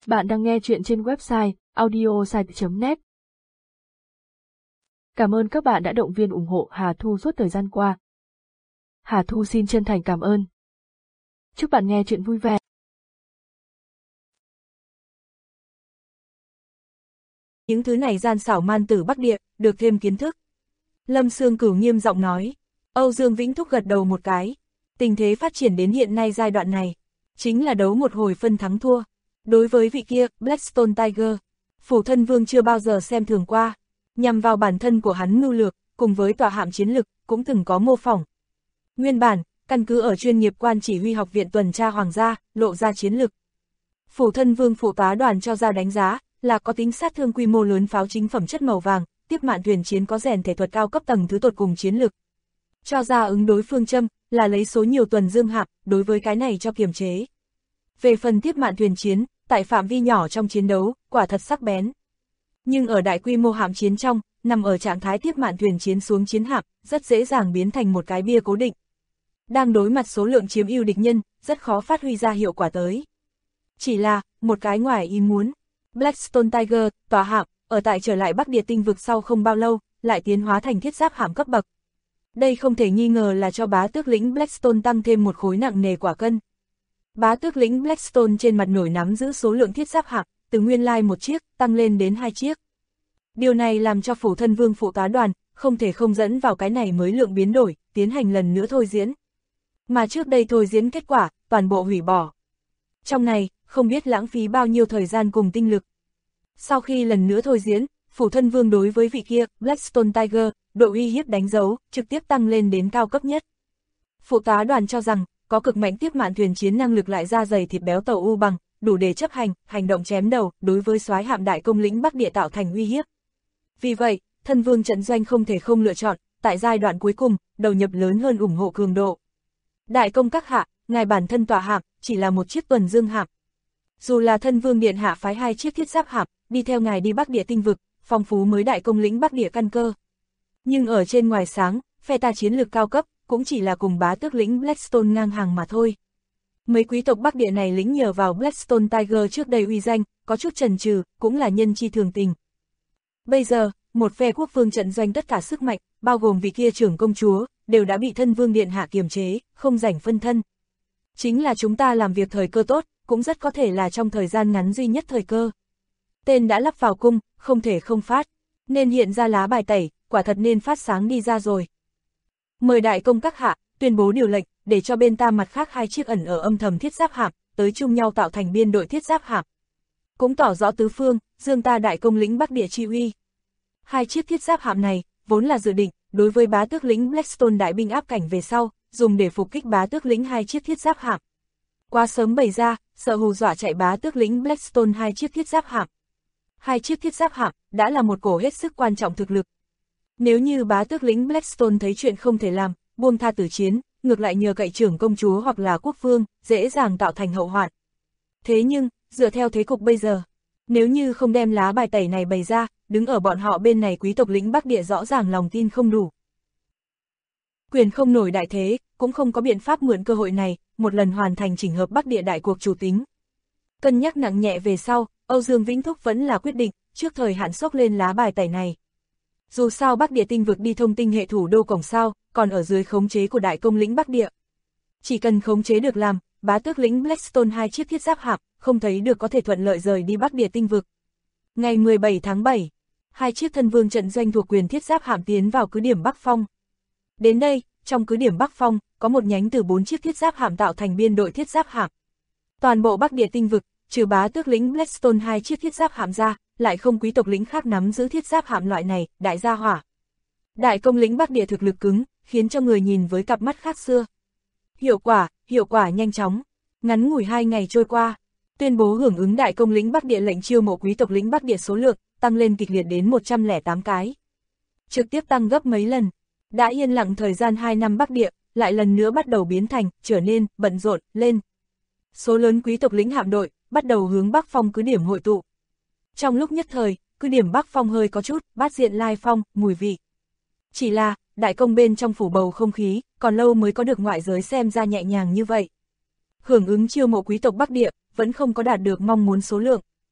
Bạn đang nghe chuyện trên website audiosite.net. Cảm ơn các bạn đã động viên ủng hộ Hà Thu suốt thời gian qua. Hà Thu xin chân thành cảm ơn. Chúc bạn nghe chuyện vui vẻ. Những thứ này gian xảo man tử Bắc Địa, được thêm kiến thức. Lâm Sương Cửu nghiêm giọng nói. Âu Dương Vĩnh Thúc gật đầu một cái. Tình thế phát triển đến hiện nay giai đoạn này, chính là đấu một hồi phân thắng thua. Đối với vị kia, Blackstone Tiger, Phủ Thân Vương chưa bao giờ xem thường qua. Nhằm vào bản thân của hắn mưu lược, cùng với tọa hạm chiến lực, cũng từng có mô phỏng. Nguyên bản, căn cứ ở chuyên nghiệp quan chỉ huy học viện tuần tra hoàng gia, lộ ra chiến lực. Phủ Thân Vương phụ tá đoàn cho ra đánh giá, là có tính sát thương quy mô lớn pháo chính phẩm chất màu vàng, tiếp mạn thuyền chiến có rèn thể thuật cao cấp tầng thứ tột cùng chiến lực. Cho ra ứng đối phương châm, là lấy số nhiều tuần dương hạm, đối với cái này cho kiềm chế. Về phần tiếp mạn thuyền chiến, tại phạm vi nhỏ trong chiến đấu, quả thật sắc bén. Nhưng ở đại quy mô hạm chiến trong, nằm ở trạng thái tiếp mạn thuyền chiến xuống chiến hạm, rất dễ dàng biến thành một cái bia cố định. Đang đối mặt số lượng chiếm ưu địch nhân, rất khó phát huy ra hiệu quả tới. Chỉ là, một cái ngoài ý muốn, Blackstone Tiger, tòa hạm, ở tại trở lại Bắc Địa tinh vực sau không bao lâu, lại tiến hóa thành thiết giáp hạm cấp bậc. Đây không thể nghi ngờ là cho bá tước lĩnh Blackstone tăng thêm một khối nặng nề quả cân. Bá tước lĩnh Blackstone trên mặt nổi nắm giữ số lượng thiết giáp hạm, từ nguyên lai một chiếc, tăng lên đến 2 chiếc. Điều này làm cho Phủ Thân Vương phụ tá đoàn, không thể không dẫn vào cái này mới lượng biến đổi, tiến hành lần nữa thôi diễn. Mà trước đây thôi diễn kết quả, toàn bộ hủy bỏ. Trong này, không biết lãng phí bao nhiêu thời gian cùng tinh lực. Sau khi lần nữa thôi diễn, Phủ Thân Vương đối với vị kia, Blackstone Tiger, độ uy hiếp đánh dấu, trực tiếp tăng lên đến cao cấp nhất. Phụ tá đoàn cho rằng, có cực mạnh tiếp mạn thuyền chiến năng lực lại da dày thịt béo tàu u bằng, đủ để chấp hành động chém đầu, đối với soái hạm đại công lĩnh Bắc Địa tạo thành uy hiếp. Vì vậy, Thân Vương trận doanh không thể không lựa chọn, tại giai đoạn cuối cùng, đầu nhập lớn hơn ủng hộ cường độ. Đại công các hạ, ngài bản thân tọa hạm, chỉ là một chiếc tuần dương hạm. Dù là Thân Vương điện hạ phái 2 chiếc thiết giáp hạm, đi theo ngài đi Bắc Địa tinh vực, phong phú mới đại công lĩnh Bắc Địa căn cơ. Nhưng ở trên ngoài sáng, phe ta chiến lược cao cấp, cũng chỉ là cùng bá tước lĩnh Blackstone ngang hàng mà thôi. Mấy quý tộc Bắc Địa này lĩnh nhờ vào Blackstone Tiger trước đây uy danh, có chút chần chừ, cũng là nhân chi thường tình. Bây giờ, một phe quốc vương trận doanh tất cả sức mạnh, bao gồm vị kia trưởng công chúa, đều đã bị Thân Vương điện hạ kiềm chế, không rảnh phân thân. Chính là chúng ta làm việc thời cơ tốt, cũng rất có thể là trong thời gian ngắn duy nhất thời cơ. Tên đã lắp vào cung, không thể không phát, nên hiện ra lá bài tẩy, quả thật nên phát sáng đi ra rồi. Mời đại công các hạ, tuyên bố điều lệnh, để cho bên ta mặt khác 2 chiếc ẩn ở âm thầm thiết giáp hạm, tới chung nhau tạo thành biên đội thiết giáp hạm. Cũng tỏ rõ tứ phương, dương ta đại công lĩnh Bắc Địa chi uy. 2 chiếc thiết giáp hạm này, vốn là dự định, đối với bá tước lĩnh Blackstone đại binh áp cảnh về sau, dùng để phục kích bá tước lĩnh 2 chiếc thiết giáp hạm. Quá sớm bày ra, sợ hù dọa chạy bá tước lĩnh Blackstone 2 chiếc thiết giáp hạm. 2 chiếc thiết giáp hạm, đã là một cổ hết sức quan trọng thực lực. Nếu như bá tước lĩnh Blackstone thấy chuyện không thể làm, buông tha tử chiến, ngược lại nhờ cậy trưởng công chúa hoặc là quốc vương, dễ dàng tạo thành hậu hoạn. Thế nhưng, dựa theo thế cục bây giờ, nếu như không đem lá bài tẩy này bày ra, đứng ở bọn họ bên này quý tộc lĩnh Bắc Địa rõ ràng lòng tin không đủ. Quyền không nổi đại thế, cũng không có biện pháp mượn cơ hội này, một lần hoàn thành chỉnh hợp Bắc Địa đại cuộc chủ tính. Cân nhắc nặng nhẹ về sau, Âu Dương Vĩnh Thúc vẫn là quyết định, trước thời hạn xốc lên lá bài tẩy này. Dù sao Bắc Địa tinh vực đi thông tinh hệ thủ đô cổng sao, còn ở dưới khống chế của đại công lĩnh Bắc Địa. Chỉ cần khống chế được làm, bá tước lĩnh Blackstone 2 chiếc thiết giáp hạm, không thấy được có thể thuận lợi rời đi Bắc Địa tinh vực. Ngày 17 tháng 7, 2 chiếc Thân Vương trận doanh thuộc quyền thiết giáp hạm tiến vào cứ điểm Bắc Phong. Đến đây, trong cứ điểm Bắc Phong, có một nhánh từ 4 chiếc thiết giáp hạm tạo thành biên đội thiết giáp hạm. Toàn bộ Bắc Địa tinh vực, trừ bá tước lĩnh Blackstone 2 chiếc thiết giáp hạm ra, lại không quý tộc lĩnh khác nắm giữ thiết giáp hạm loại này, đại gia hỏa. Đại công lĩnh Bắc Địa thực lực cứng, khiến cho người nhìn với cặp mắt khác xưa. Hiệu quả nhanh chóng. Ngắn ngủi 2 ngày trôi qua, tuyên bố hưởng ứng đại công lĩnh Bắc Địa lệnh chiêu mộ quý tộc lĩnh Bắc Địa số lượng, tăng lên kịch liệt đến 108 cái. Trực tiếp tăng gấp mấy lần. Đã yên lặng thời gian 2 năm Bắc Địa, lại lần nữa bắt đầu biến thành, trở nên, bận rộn, lên. Số lớn quý tộc lĩnh hạm đội, bắt đầu hướng Bắc Phong cứ điểm hội tụ. Trong lúc nhất thời, cứ điểm Bắc Phong hơi có chút, bát diện lai phong, mùi vị. Chỉ là, đại công bên trong phủ bầu không khí, còn lâu mới có được ngoại giới xem ra nhẹ nhàng như vậy. Hưởng ứng chiêu mộ quý tộc Bắc Địa, vẫn không có đạt được mong muốn số lượng.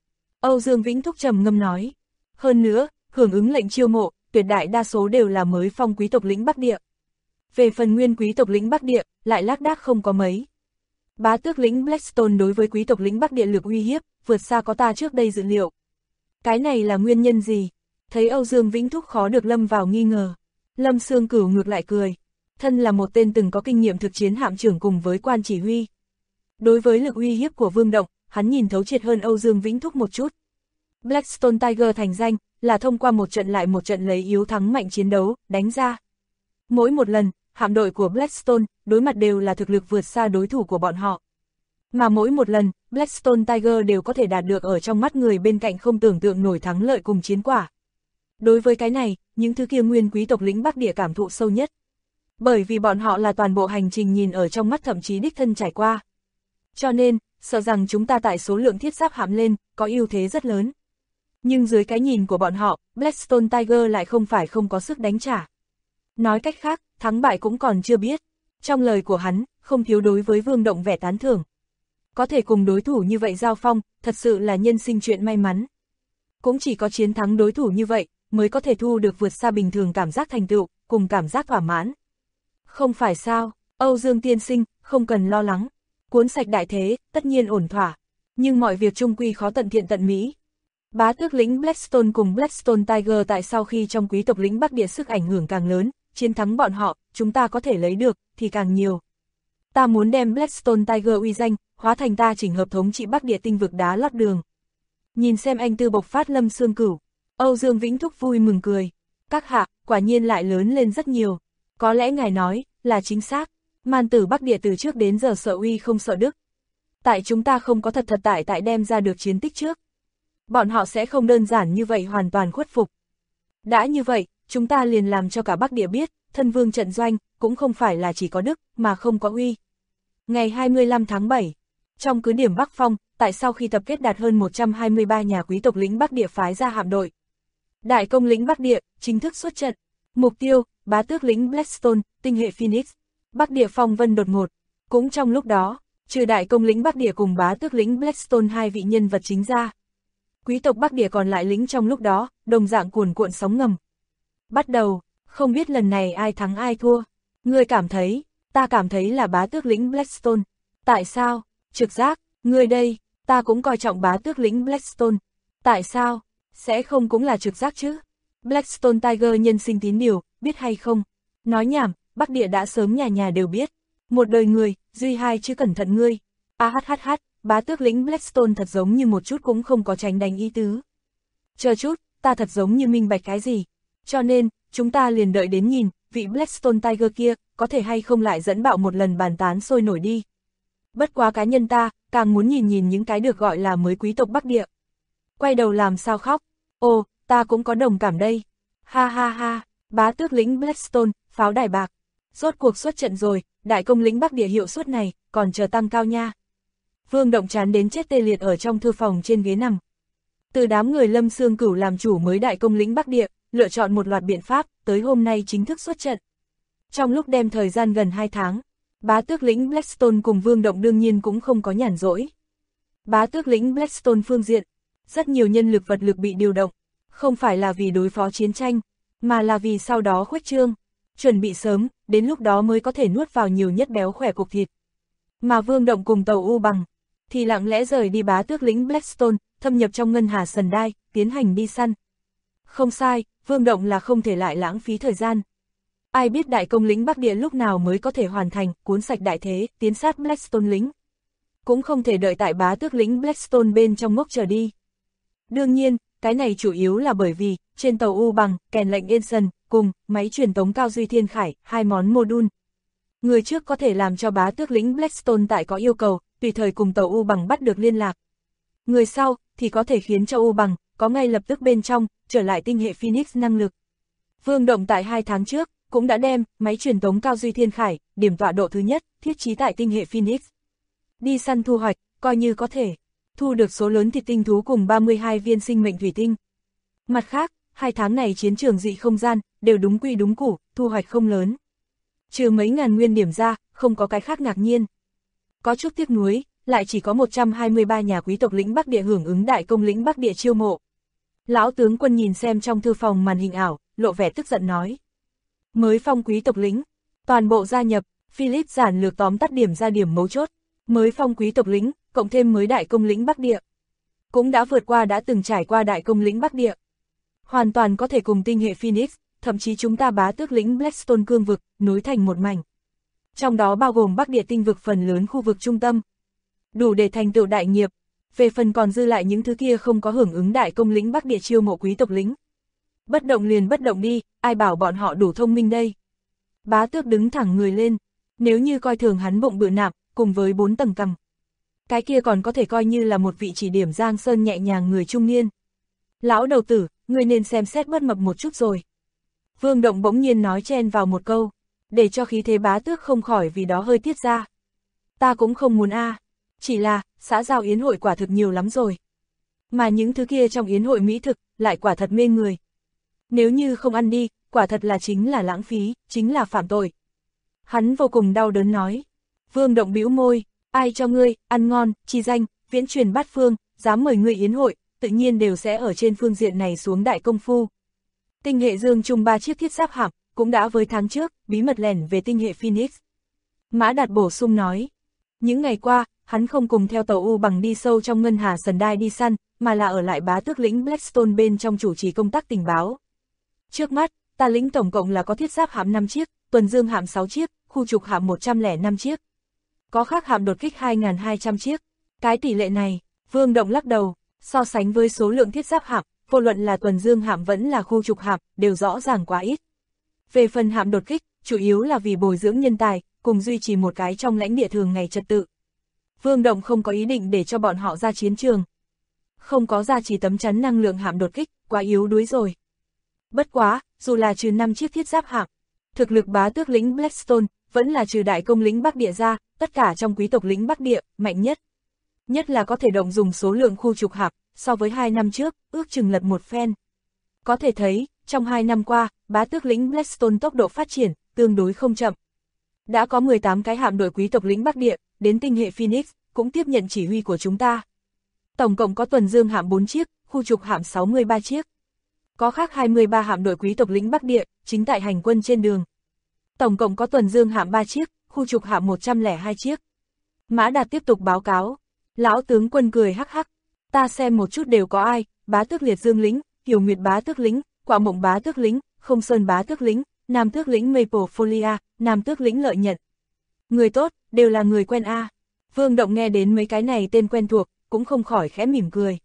Âu Dương Vĩnh Thúc trầm ngâm nói. Hơn nữa, hưởng ứng lệnh chiêu mộ, tuyệt đại đa số đều là mới phong quý tộc lĩnh Bắc Địa. Về phần nguyên quý tộc lĩnh Bắc Địa, lại lác đác không có mấy. Bá tước lĩnh Blackstone đối với quý tộc lĩnh Bắc Địa lực uy hiếp, vượt xa có ta trước đây dự liệu. Cái này là nguyên nhân gì? Thấy Âu Dương Vĩnh Thúc khó được lâm vào nghi ngờ. Lâm Sương Cửu ngược lại cười. Thân là một tên từng có kinh nghiệm thực chiến hạm trưởng cùng với quan chỉ huy. Đối với lực uy hiếp của Vương Động, hắn nhìn thấu triệt hơn Âu Dương Vĩnh Thúc một chút. Blackstone Tiger thành danh, là thông qua một trận lại một trận lấy yếu thắng mạnh chiến đấu, đánh ra. Mỗi một lần, hạm đội của Blackstone, đối mặt đều là thực lực vượt xa đối thủ của bọn họ. Mà mỗi một lần, Blackstone Tiger đều có thể đạt được ở trong mắt người bên cạnh không tưởng tượng nổi thắng lợi cùng chiến quả. Đối với cái này, những thứ kia nguyên quý tộc lĩnh Bắc Địa cảm thụ sâu nhất. Bởi vì bọn họ là toàn bộ hành trình nhìn ở trong mắt thậm chí đích thân trải qua. Cho nên, sợ rằng chúng ta tại số lượng thiết giáp hạm lên, có ưu thế rất lớn. Nhưng dưới cái nhìn của bọn họ, Blackstone Tiger lại không phải không có sức đánh trả. Nói cách khác, thắng bại cũng còn chưa biết. Trong lời của hắn, không thiếu đối với Vương Động vẻ tán thưởng. Có thể cùng đối thủ như vậy giao phong, thật sự là nhân sinh chuyện may mắn. Cũng chỉ có chiến thắng đối thủ như vậy, mới có thể thu được vượt xa bình thường cảm giác thành tựu, cùng cảm giác thỏa mãn. Không phải sao, Âu Dương tiên sinh, không cần lo lắng. Cuốn sạch đại thế, tất nhiên ổn thỏa. Nhưng mọi việc chung quy khó tận thiện tận mỹ. Bá tước lĩnh Blackstone cùng Blackstone Tiger tại sau khi trong quý tộc lĩnh Bắc Địa sức ảnh hưởng càng lớn, chiến thắng bọn họ, chúng ta có thể lấy được, thì càng nhiều. Ta muốn đem Blackstone Tiger uy danh, hóa thành ta chỉnh hợp thống trị Bắc Địa tinh vực đá lót đường. Nhìn xem anh tư bộc phát Lâm Sương Cửu, Âu Dương Vĩnh Thúc vui mừng cười. Các hạ, quả nhiên lại lớn lên rất nhiều. Có lẽ ngài nói, là chính xác. Man tử Bắc Địa từ trước đến giờ sợ uy không sợ đức. Tại chúng ta không có thật tại đem ra được chiến tích trước. Bọn họ sẽ không đơn giản như vậy hoàn toàn khuất phục. Đã như vậy, chúng ta liền làm cho cả Bắc Địa biết, thân vương trận doanh, cũng không phải là chỉ có đức, mà không có uy. Ngày 25 tháng 7, trong cứ điểm Bắc Phong, tại sau khi tập kết đạt hơn 123 nhà quý tộc lĩnh Bắc Địa phái ra hạm đội. Đại công lĩnh Bắc Địa, chính thức xuất trận. Mục tiêu, bá tước lĩnh Blackstone, tinh hệ Phoenix. Bắc Địa phong vân đột ngột. Cũng trong lúc đó, trừ đại công lĩnh Bắc Địa cùng bá tước lĩnh Blackstone hai vị nhân vật chính ra. Quý tộc Bắc Địa còn lại lĩnh trong lúc đó, đồng dạng cuồn cuộn sóng ngầm. Bắt đầu, không biết lần này ai thắng ai thua. Ngươi cảm thấy, ta cảm thấy là bá tước lĩnh Blackstone. Tại sao? Trực giác, ngươi đây, ta cũng coi trọng bá tước lĩnh Blackstone. Tại sao? Sẽ không cũng là trực giác chứ? Blackstone Tiger nhân sinh tín điều, biết hay không? Nói nhảm, Bắc Địa đã sớm nhà nhà đều biết. Một đời người, duy hai chứ cẩn thận ngươi. AHHH, bá tước lĩnh Blackstone thật giống như một chút cũng không có tránh đánh ý tứ. Chờ chút, ta thật giống như minh bạch cái gì. Cho nên, chúng ta liền đợi đến nhìn, vị Blackstone Tiger kia, có thể hay không lại dẫn bạo một lần bàn tán sôi nổi đi. Bất quá cá nhân ta, càng muốn nhìn những cái được gọi là mới quý tộc Bắc Địa. Quay đầu làm sao khóc, ồ, ta cũng có đồng cảm đây. Ha ha ha, bá tước lĩnh Blackstone, pháo đài bạc. Rốt cuộc xuất trận rồi, đại công lĩnh Bắc Địa hiệu suất này, còn chờ tăng cao nha. Vương Động chán đến chết tê liệt ở trong thư phòng trên ghế nằm. Từ đám người Lâm Sương Cửu làm chủ mới đại công lĩnh Bắc Địa, lựa chọn một loạt biện pháp, tới hôm nay chính thức xuất trận. Trong lúc đem thời gian gần 2 tháng, bá tước lĩnh Blackstone cùng Vương Động đương nhiên cũng không có nhàn rỗi. Bá tước lĩnh Blackstone phương diện, rất nhiều nhân lực vật lực bị điều động, không phải là vì đối phó chiến tranh, mà là vì sau đó khuếch trương, chuẩn bị sớm, đến lúc đó mới có thể nuốt vào nhiều nhất béo khỏe cục thịt. Mà Vương Động cùng tàu U Bằng, thì lặng lẽ rời đi bá tước lĩnh Blackstone, thâm nhập trong ngân hà Sần Đai, tiến hành đi săn. Không sai, Vương Động là không thể lại lãng phí thời gian. Ai biết đại công lĩnh Bắc Địa lúc nào mới có thể hoàn thành, cuốn sạch đại thế, tiến sát Blackstone lĩnh. Cũng không thể đợi tại bá tước lĩnh Blackstone bên trong ngốc chờ đi. Đương nhiên, cái này chủ yếu là bởi vì, trên tàu U Bằng, kèn lệnh Ensign, cùng, máy truyền tống cao duy thiên khải, hai món module. Người trước có thể làm cho bá tước lĩnh Blackstone tại có yêu cầu, tùy thời cùng tàu U Bằng bắt được liên lạc. Người sau, thì có thể khiến cho U Bằng, có ngay lập tức bên trong, trở lại tinh hệ Phoenix năng lực. Vương Động tại 2 tháng trước, cũng đã đem, máy truyền tống cao duy thiên khải, điểm tọa độ thứ nhất, thiết trí tại tinh hệ Phoenix. Đi săn thu hoạch, coi như có thể, thu được số lớn thịt tinh thú cùng 32 viên sinh mệnh thủy tinh. Mặt khác, 2 tháng này chiến trường dị không gian, đều đúng quy đúng củ, thu hoạch không lớn. Trừ mấy ngàn nguyên điểm ra, không có cái khác ngạc nhiên. Có chút tiếc nuối, lại chỉ có 123 nhà quý tộc lĩnh Bắc Địa hưởng ứng đại công lĩnh Bắc Địa chiêu mộ. Lão tướng quân nhìn xem trong thư phòng màn hình ảo, lộ vẻ tức giận nói. Mới phong quý tộc lĩnh, toàn bộ gia nhập, Philip giản lược tóm tắt điểm ra điểm mấu chốt. Mới phong quý tộc lĩnh, cộng thêm mới đại công lĩnh Bắc Địa. Cũng đã vượt qua đã từng trải qua đại công lĩnh Bắc Địa. Hoàn toàn có thể cùng tinh hệ Phoenix, thậm chí chúng ta bá tước lĩnh Blackstone cương vực, nối thành một mảnh. Trong đó bao gồm Bắc Địa tinh vực phần lớn khu vực trung tâm. Đủ để thành tựu đại nghiệp. Về phần còn dư lại những thứ kia không có hưởng ứng đại công lĩnh Bắc Địa chiêu mộ quý tộc lĩnh. Bất động liền bất động đi, ai bảo bọn họ đủ thông minh đây. Bá tước đứng thẳng người lên. Nếu như coi thường hắn bụng bự nạp, cùng với 4 tầng cằm. Cái kia còn có thể coi như là một vị chỉ điểm Giang Sơn nhẹ nhàng người trung niên. Lão đầu tử, ngươi nên xem xét bớt mập một chút rồi. Vương Động bỗng nhiên nói chen vào một câu, để cho khí thế bá tước không khỏi vì đó hơi tiết ra. Ta cũng không muốn chỉ là, xã giao yến hội quả thực nhiều lắm rồi. Mà những thứ kia trong yến hội mỹ thực, lại quả thật mê người. Nếu như không ăn đi, quả thật là chính là lãng phí, chính là phạm tội. Hắn vô cùng đau đớn nói. Vương Động bĩu môi, ai cho ngươi, ăn ngon, chi danh, viễn truyền bát phương, dám mời ngươi yến hội, tự nhiên đều sẽ ở trên phương diện này xuống đại công phu. Tinh hệ Dương Trung 3 chiếc thiết giáp hạm, cũng đã với tháng trước, bí mật lẻn về tinh hệ Phoenix. Mã Đạt bổ sung nói, những ngày qua, hắn không cùng theo tàu U bằng đi sâu trong ngân hà Sần Đai đi săn, mà là ở lại bá tước lĩnh Blackstone bên trong chủ trì công tác tình báo. Trước mắt, ta lĩnh tổng cộng là có thiết giáp hạm 5 chiếc, tuần dương hạm 6 chiếc, khu trục hạm 105 chiếc. Có khác hạm đột kích 2.200 chiếc. Cái tỷ lệ này, Vương Động lắc đầu, so sánh với số lượng thiết giáp hạm, vô luận là tuần dương hạm vẫn là khu trục hạm, đều rõ ràng quá ít. Về phần hạm đột kích, chủ yếu là vì bồi dưỡng nhân tài, cùng duy trì một cái trong lãnh địa thường ngày trật tự. Vương Động không có ý định để cho bọn họ ra chiến trường. Không có ra chỉ tấm chắn năng lượng hạm đột kích, quá yếu đuối rồi. Bất quá, dù là trừ 5 chiếc thiết giáp hạm, thực lực bá tước lĩnh Blackstone, vẫn là trừ đại công lĩnh Bắc Địa ra, tất cả trong quý tộc lĩnh Bắc Địa, mạnh nhất. Nhất là có thể động dùng số lượng khu trục hạm, so với 2 năm trước, ước chừng lật một phen. Có thể thấy, trong 2 năm qua, bá tước lĩnh Blackstone tốc độ phát triển, tương đối không chậm. Đã có 18 cái hạm đội quý tộc lĩnh Bắc Địa, đến tinh hệ Phoenix, cũng tiếp nhận chỉ huy của chúng ta. Tổng cộng có tuần dương hạm 4 chiếc, khu trục hạm 63 chiếc. Có khác 23 hạm đội quý tộc lĩnh Bắc Địa, chính tại hành quân trên đường. Tổng cộng có tuần dương hạm 3 chiếc, khu trục hạm 102 chiếc. Mã Đạt tiếp tục báo cáo. Lão tướng quân cười hắc hắc. Ta xem một chút đều có ai, bá tước liệt dương lĩnh, Hiểu Nguyệt bá tước lĩnh, Quạ Mộng bá tước lĩnh, Không Sơn bá tước lĩnh, Nam tước lĩnh Maple Folia, Nam tước lĩnh Lợi Nhận. Người tốt, đều là người quen Vương Động nghe đến mấy cái này tên quen thuộc, cũng không khỏi khẽ mỉm cười.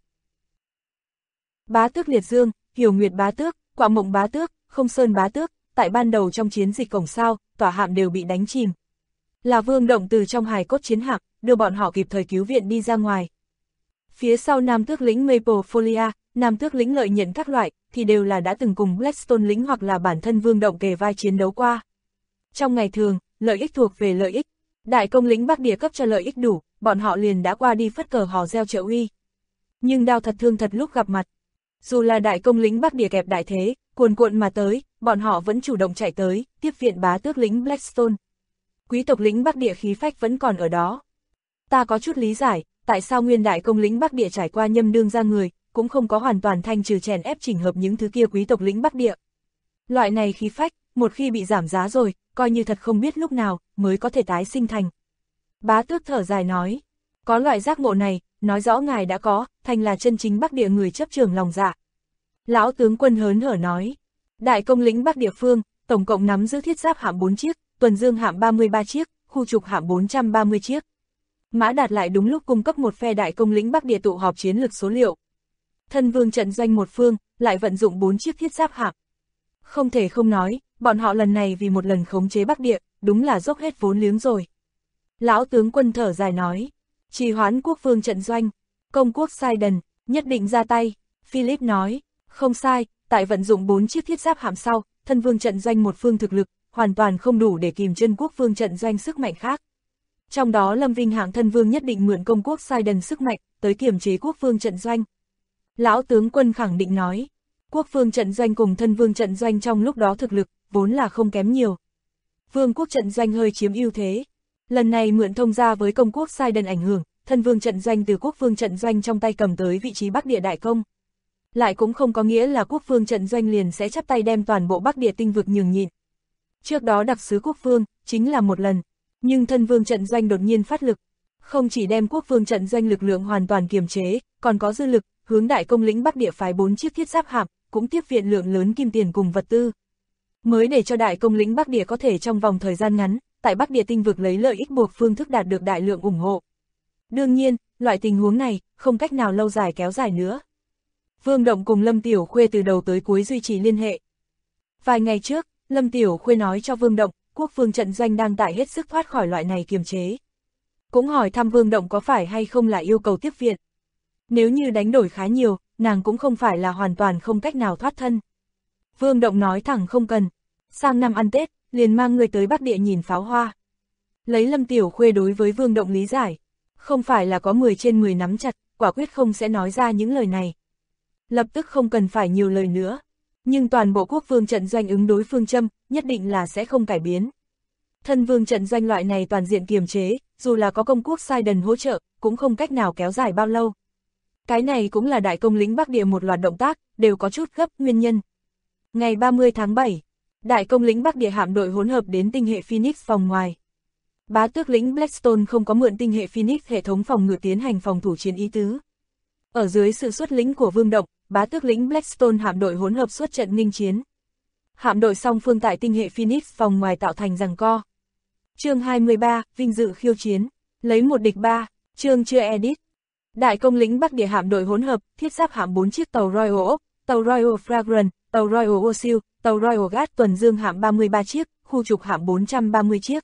Bá tước liệt dương, Hiểu Nguyệt bá tước, Quạ Mộng bá tước, Không Sơn bá tước, tại ban đầu trong chiến dịch cổng sao, tỏa hạm đều bị đánh chìm. Là Vương Động từ trong hài cốt chiến hạm, đưa bọn họ kịp thời cứu viện đi ra ngoài. Phía sau Nam tước lĩnh Maple Folia, Nam tước lĩnh Lợi Nhận các loại, thì đều là đã từng cùng Blackstone lĩnh hoặc là bản thân Vương Động kề vai chiến đấu qua. Trong ngày thường, lợi ích thuộc về lợi ích. Đại công lĩnh Bắc Địa cấp cho lợi ích đủ, bọn họ liền đã qua đi phất cờ hò reo trợ uy. Nhưng đau thật thương thật lúc gặp mặt. Dù là đại công lĩnh Bắc Địa kẹp đại thế, cuồn cuộn mà tới, bọn họ vẫn chủ động chạy tới, tiếp viện bá tước lĩnh Blackstone. Quý tộc lĩnh Bắc Địa khí phách vẫn còn ở đó. Ta có chút lý giải, tại sao nguyên đại công lĩnh Bắc Địa trải qua nhâm đương ra người, cũng không có hoàn toàn thanh trừ chèn ép chỉnh hợp những thứ kia quý tộc lĩnh Bắc Địa. Loại này khí phách, một khi bị giảm giá rồi, coi như thật không biết lúc nào, mới có thể tái sinh thành. Bá tước thở dài nói, có loại giác ngộ này, nói rõ ngài đã có, thành là chân chính Bắc Địa người chấp trường lòng dạ. Lão tướng quân hớn hở nói, đại công lĩnh Bắc Địa phương, tổng cộng nắm giữ thiết giáp hạm 4 chiếc, tuần dương hạm 33 chiếc, khu trục hạm 430 chiếc. Mã Đạt lại đúng lúc cung cấp một phe đại công lĩnh Bắc Địa tụ họp chiến lược số liệu. Thân vương trận doanh một phương, lại vận dụng 4 chiếc thiết giáp hạm. Không thể không nói, bọn họ lần này vì một lần khống chế Bắc Địa, đúng là dốc hết vốn liếng rồi. Lão tướng quân thở dài nói, trì hoãn quốc vương trận doanh, công quốc Sidon, nhất định ra tay. Philip nói, không sai, tại vận dụng 4 chiếc thiết giáp hạm sau, thân vương trận doanh một phương thực lực, hoàn toàn không đủ để kìm chân quốc vương trận doanh sức mạnh khác. Trong đó Lâm Vinh hạng thân vương nhất định mượn công quốc Sidon sức mạnh, tới kiểm chế quốc vương trận doanh. Lão tướng quân khẳng định nói, quốc vương trận doanh cùng thân vương trận doanh trong lúc đó thực lực, vốn là không kém nhiều. Vương quốc trận doanh hơi chiếm ưu thế. Lần này mượn thông gia với công quốc Sidon ảnh hưởng, thân vương trận doanh từ quốc vương trận doanh trong tay cầm tới vị trí Bắc Địa đại công. Lại cũng không có nghĩa là quốc vương trận doanh liền sẽ chắp tay đem toàn bộ Bắc Địa tinh vực nhường nhịn. Trước đó đặc sứ quốc vương, chính là một lần, nhưng thân vương trận doanh đột nhiên phát lực. Không chỉ đem quốc vương trận doanh lực lượng hoàn toàn kiềm chế, còn có dư lực, hướng đại công lĩnh Bắc Địa phái 4 chiếc thiết giáp hạm, cũng tiếp viện lượng lớn kim tiền cùng vật tư. Mới để cho đại công lĩnh Bắc Địa có thể trong vòng thời gian ngắn, tại Bắc Địa tinh vực lấy lợi ích buộc phương thức đạt được đại lượng ủng hộ. Đương nhiên, loại tình huống này, không cách nào lâu dài kéo dài nữa. Vương Động cùng Lâm Tiểu Khuê từ đầu tới cuối duy trì liên hệ. Vài ngày trước, Lâm Tiểu Khuê nói cho Vương Động, quốc vương trận doanh đang tại hết sức thoát khỏi loại này kiềm chế. Cũng hỏi thăm Vương Động có phải hay không là yêu cầu tiếp viện. Nếu như đánh đổi khá nhiều, nàng cũng không phải là hoàn toàn không cách nào thoát thân. Vương Động nói thẳng không cần. Sang năm ăn Tết, liền mang người tới Bắc Địa nhìn pháo hoa. Lấy Lâm Tiểu Khuê đối với Vương Động lý giải. Không phải là có 10 trên 10 nắm chặt, quả quyết không sẽ nói ra những lời này. Lập tức không cần phải nhiều lời nữa. Nhưng toàn bộ quốc vương trận doanh ứng đối phương châm, nhất định là sẽ không cải biến. Thân vương trận doanh loại này toàn diện kiềm chế, dù là có công quốc sai đần hỗ trợ, cũng không cách nào kéo dài bao lâu. Cái này cũng là đại công lĩnh Bắc Địa một loạt động tác, đều có chút gấp nguyên nhân. Ngày 30 tháng 7, đại công lĩnh Bắc Địa hạm đội hỗn hợp đến tinh hệ Phoenix phòng ngoài. Bá tước lĩnh Blackstone không có mượn tinh hệ Phoenix hệ thống phòng ngự tiến hành phòng thủ chiến ý tứ. Ở dưới sự xuất lĩnh của Vương Động, bá tước lĩnh Blackstone hạm đội hỗn hợp xuất trận nghênh chiến. Hạm đội song phương tại tinh hệ Phoenix phòng ngoài tạo thành giằng co. Chương 23, vinh dự khiêu chiến, lấy 1 địch 3, chương chưa edit. Đại công lĩnh Bắc Địa hạm đội hỗn hợp, thiết giáp hạm 4 chiếc tàu Royal Oak, tàu Royal Fragrance, tàu Royal Osil, tàu Royal Gas tuần dương hạm 33 chiếc, khu trục hạm 430 chiếc.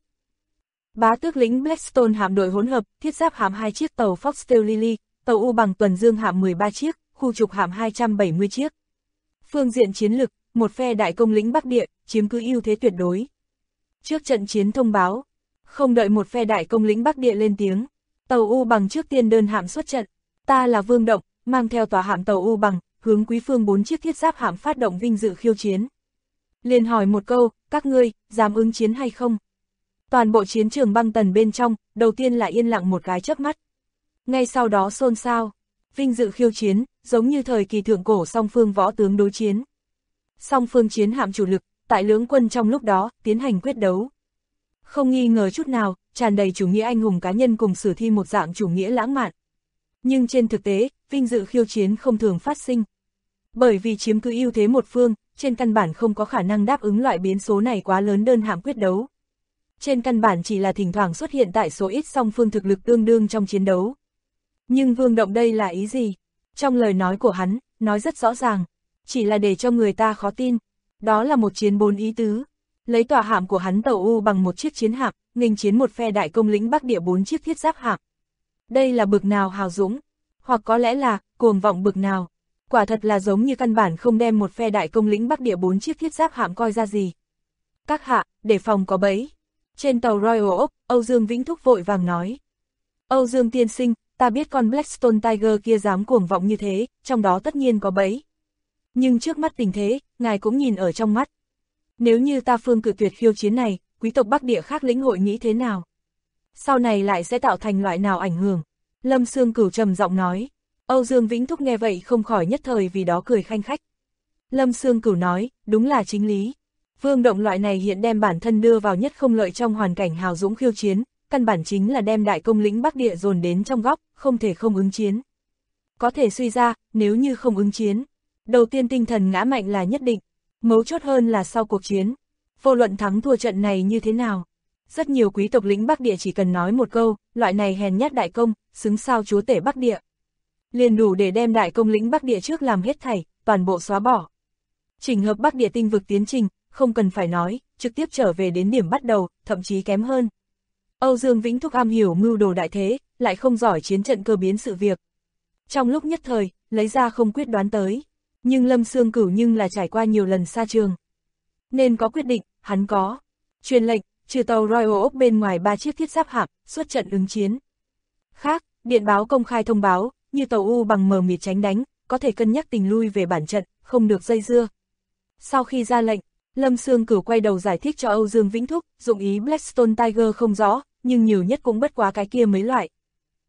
Bá tước lĩnh Blackstone hạm đội hỗn hợp, thiết giáp hạm 2 chiếc tàu Foxtail Lily, tàu U bằng tuần dương hạm 13 chiếc, khu trục hạm 270 chiếc. Phương diện chiến lực, một phe đại công lĩnh Bắc Địa, chiếm cứ ưu thế tuyệt đối. Trước trận chiến thông báo, không đợi một phe đại công lĩnh Bắc Địa lên tiếng, tàu U bằng trước tiên đơn hạm xuất trận. Ta là Vương Động, mang theo tòa hạm tàu U bằng, hướng quý phương 4 chiếc thiết giáp hạm phát động vinh dự khiêu chiến. Liền hỏi một câu, các ngươi, dám ứng chiến hay không? Toàn bộ chiến trường băng tần bên trong, đầu tiên là yên lặng một cái chớp mắt. Ngay sau đó xôn xao, vinh dự khiêu chiến, giống như thời kỳ thượng cổ song phương võ tướng đối chiến. Song phương chiến hạm chủ lực, tại lưỡng quân trong lúc đó, tiến hành quyết đấu. Không nghi ngờ chút nào, tràn đầy chủ nghĩa anh hùng cá nhân cùng sử thi một dạng chủ nghĩa lãng mạn. Nhưng trên thực tế, vinh dự khiêu chiến không thường phát sinh. Bởi vì chiếm cứ ưu thế một phương, trên căn bản không có khả năng đáp ứng loại biến số này quá lớn đơn hạm quyết đấu. Trên căn bản chỉ là thỉnh thoảng xuất hiện tại số ít song phương thực lực tương đương trong chiến đấu. Nhưng Vương Động đây là ý gì? Trong lời nói của hắn, nói rất rõ ràng, chỉ là để cho người ta khó tin. Đó là một chiến 4 ý tứ. Lấy tòa hạm của hắn tàu U bằng một chiếc chiến hạm, nghênh chiến một phe đại công lĩnh Bắc Địa 4 chiếc thiết giáp hạm. Đây là bực nào hào dũng, hoặc có lẽ là cuồng vọng bực nào. Quả thật là giống như căn bản không đem một phe đại công lĩnh Bắc Địa 4 chiếc thiết giáp hạm coi ra gì. Các hạ, để phòng có bẫy. Trên tàu Royal Oak, Âu Dương Vĩnh Thúc vội vàng nói. Âu Dương tiên sinh, ta biết con Blackstone Tiger kia dám cuồng vọng như thế, trong đó tất nhiên có bẫy. Nhưng trước mắt tình thế, ngài cũng nhìn ở trong mắt. Nếu như ta phương cự tuyệt khiêu chiến này, quý tộc Bắc Địa khác lĩnh hội nghĩ thế nào? Sau này lại sẽ tạo thành loại nào ảnh hưởng? Lâm Sương Cửu trầm giọng nói. Âu Dương Vĩnh Thúc nghe vậy không khỏi nhất thời vì đó cười khanh khách. Lâm Sương Cửu nói, đúng là chính lý. Vương Động loại này hiện đem bản thân đưa vào nhất không lợi trong hoàn cảnh hào dũng khiêu chiến, căn bản chính là đem đại công lĩnh Bắc Địa dồn đến trong góc, không thể không ứng chiến. Có thể suy ra, nếu như không ứng chiến, đầu tiên tinh thần ngã mạnh là nhất định, mấu chốt hơn là sau cuộc chiến. Vô luận thắng thua trận này như thế nào. Rất nhiều quý tộc lĩnh Bắc Địa chỉ cần nói một câu, loại này hèn nhát đại công, xứng sao chúa tể Bắc Địa. Liền đủ để đem đại công lĩnh Bắc Địa trước làm hết thảy, toàn bộ xóa bỏ. Chỉnh hợp Bắc Địa tinh vực tiến trình, không cần phải nói, trực tiếp trở về đến điểm bắt đầu, thậm chí kém hơn. Âu Dương Vĩnh Thúc am hiểu mưu đồ đại thế, lại không giỏi chiến trận cơ biến sự việc. Trong lúc nhất thời, lấy ra không quyết đoán tới, nhưng Lâm Sương Cửu nhưng là trải qua nhiều lần xa trường. Nên có quyết định, hắn có. Truyền lệnh, trừ tàu Royal Oak bên ngoài 3 chiếc thiết giáp hạm, xuất trận ứng chiến. Khác, điện báo công khai thông báo, như tàu U bằng mờ mịt tránh đánh, có thể cân nhắc tình lui về bản trận, không được dây dưa. Sau khi ra lệnh, Lâm Sương Cửu quay đầu giải thích cho Âu Dương Vĩnh Thúc, dụng ý Blackstone Tiger không rõ, nhưng nhiều nhất cũng bất quá cái kia mấy loại.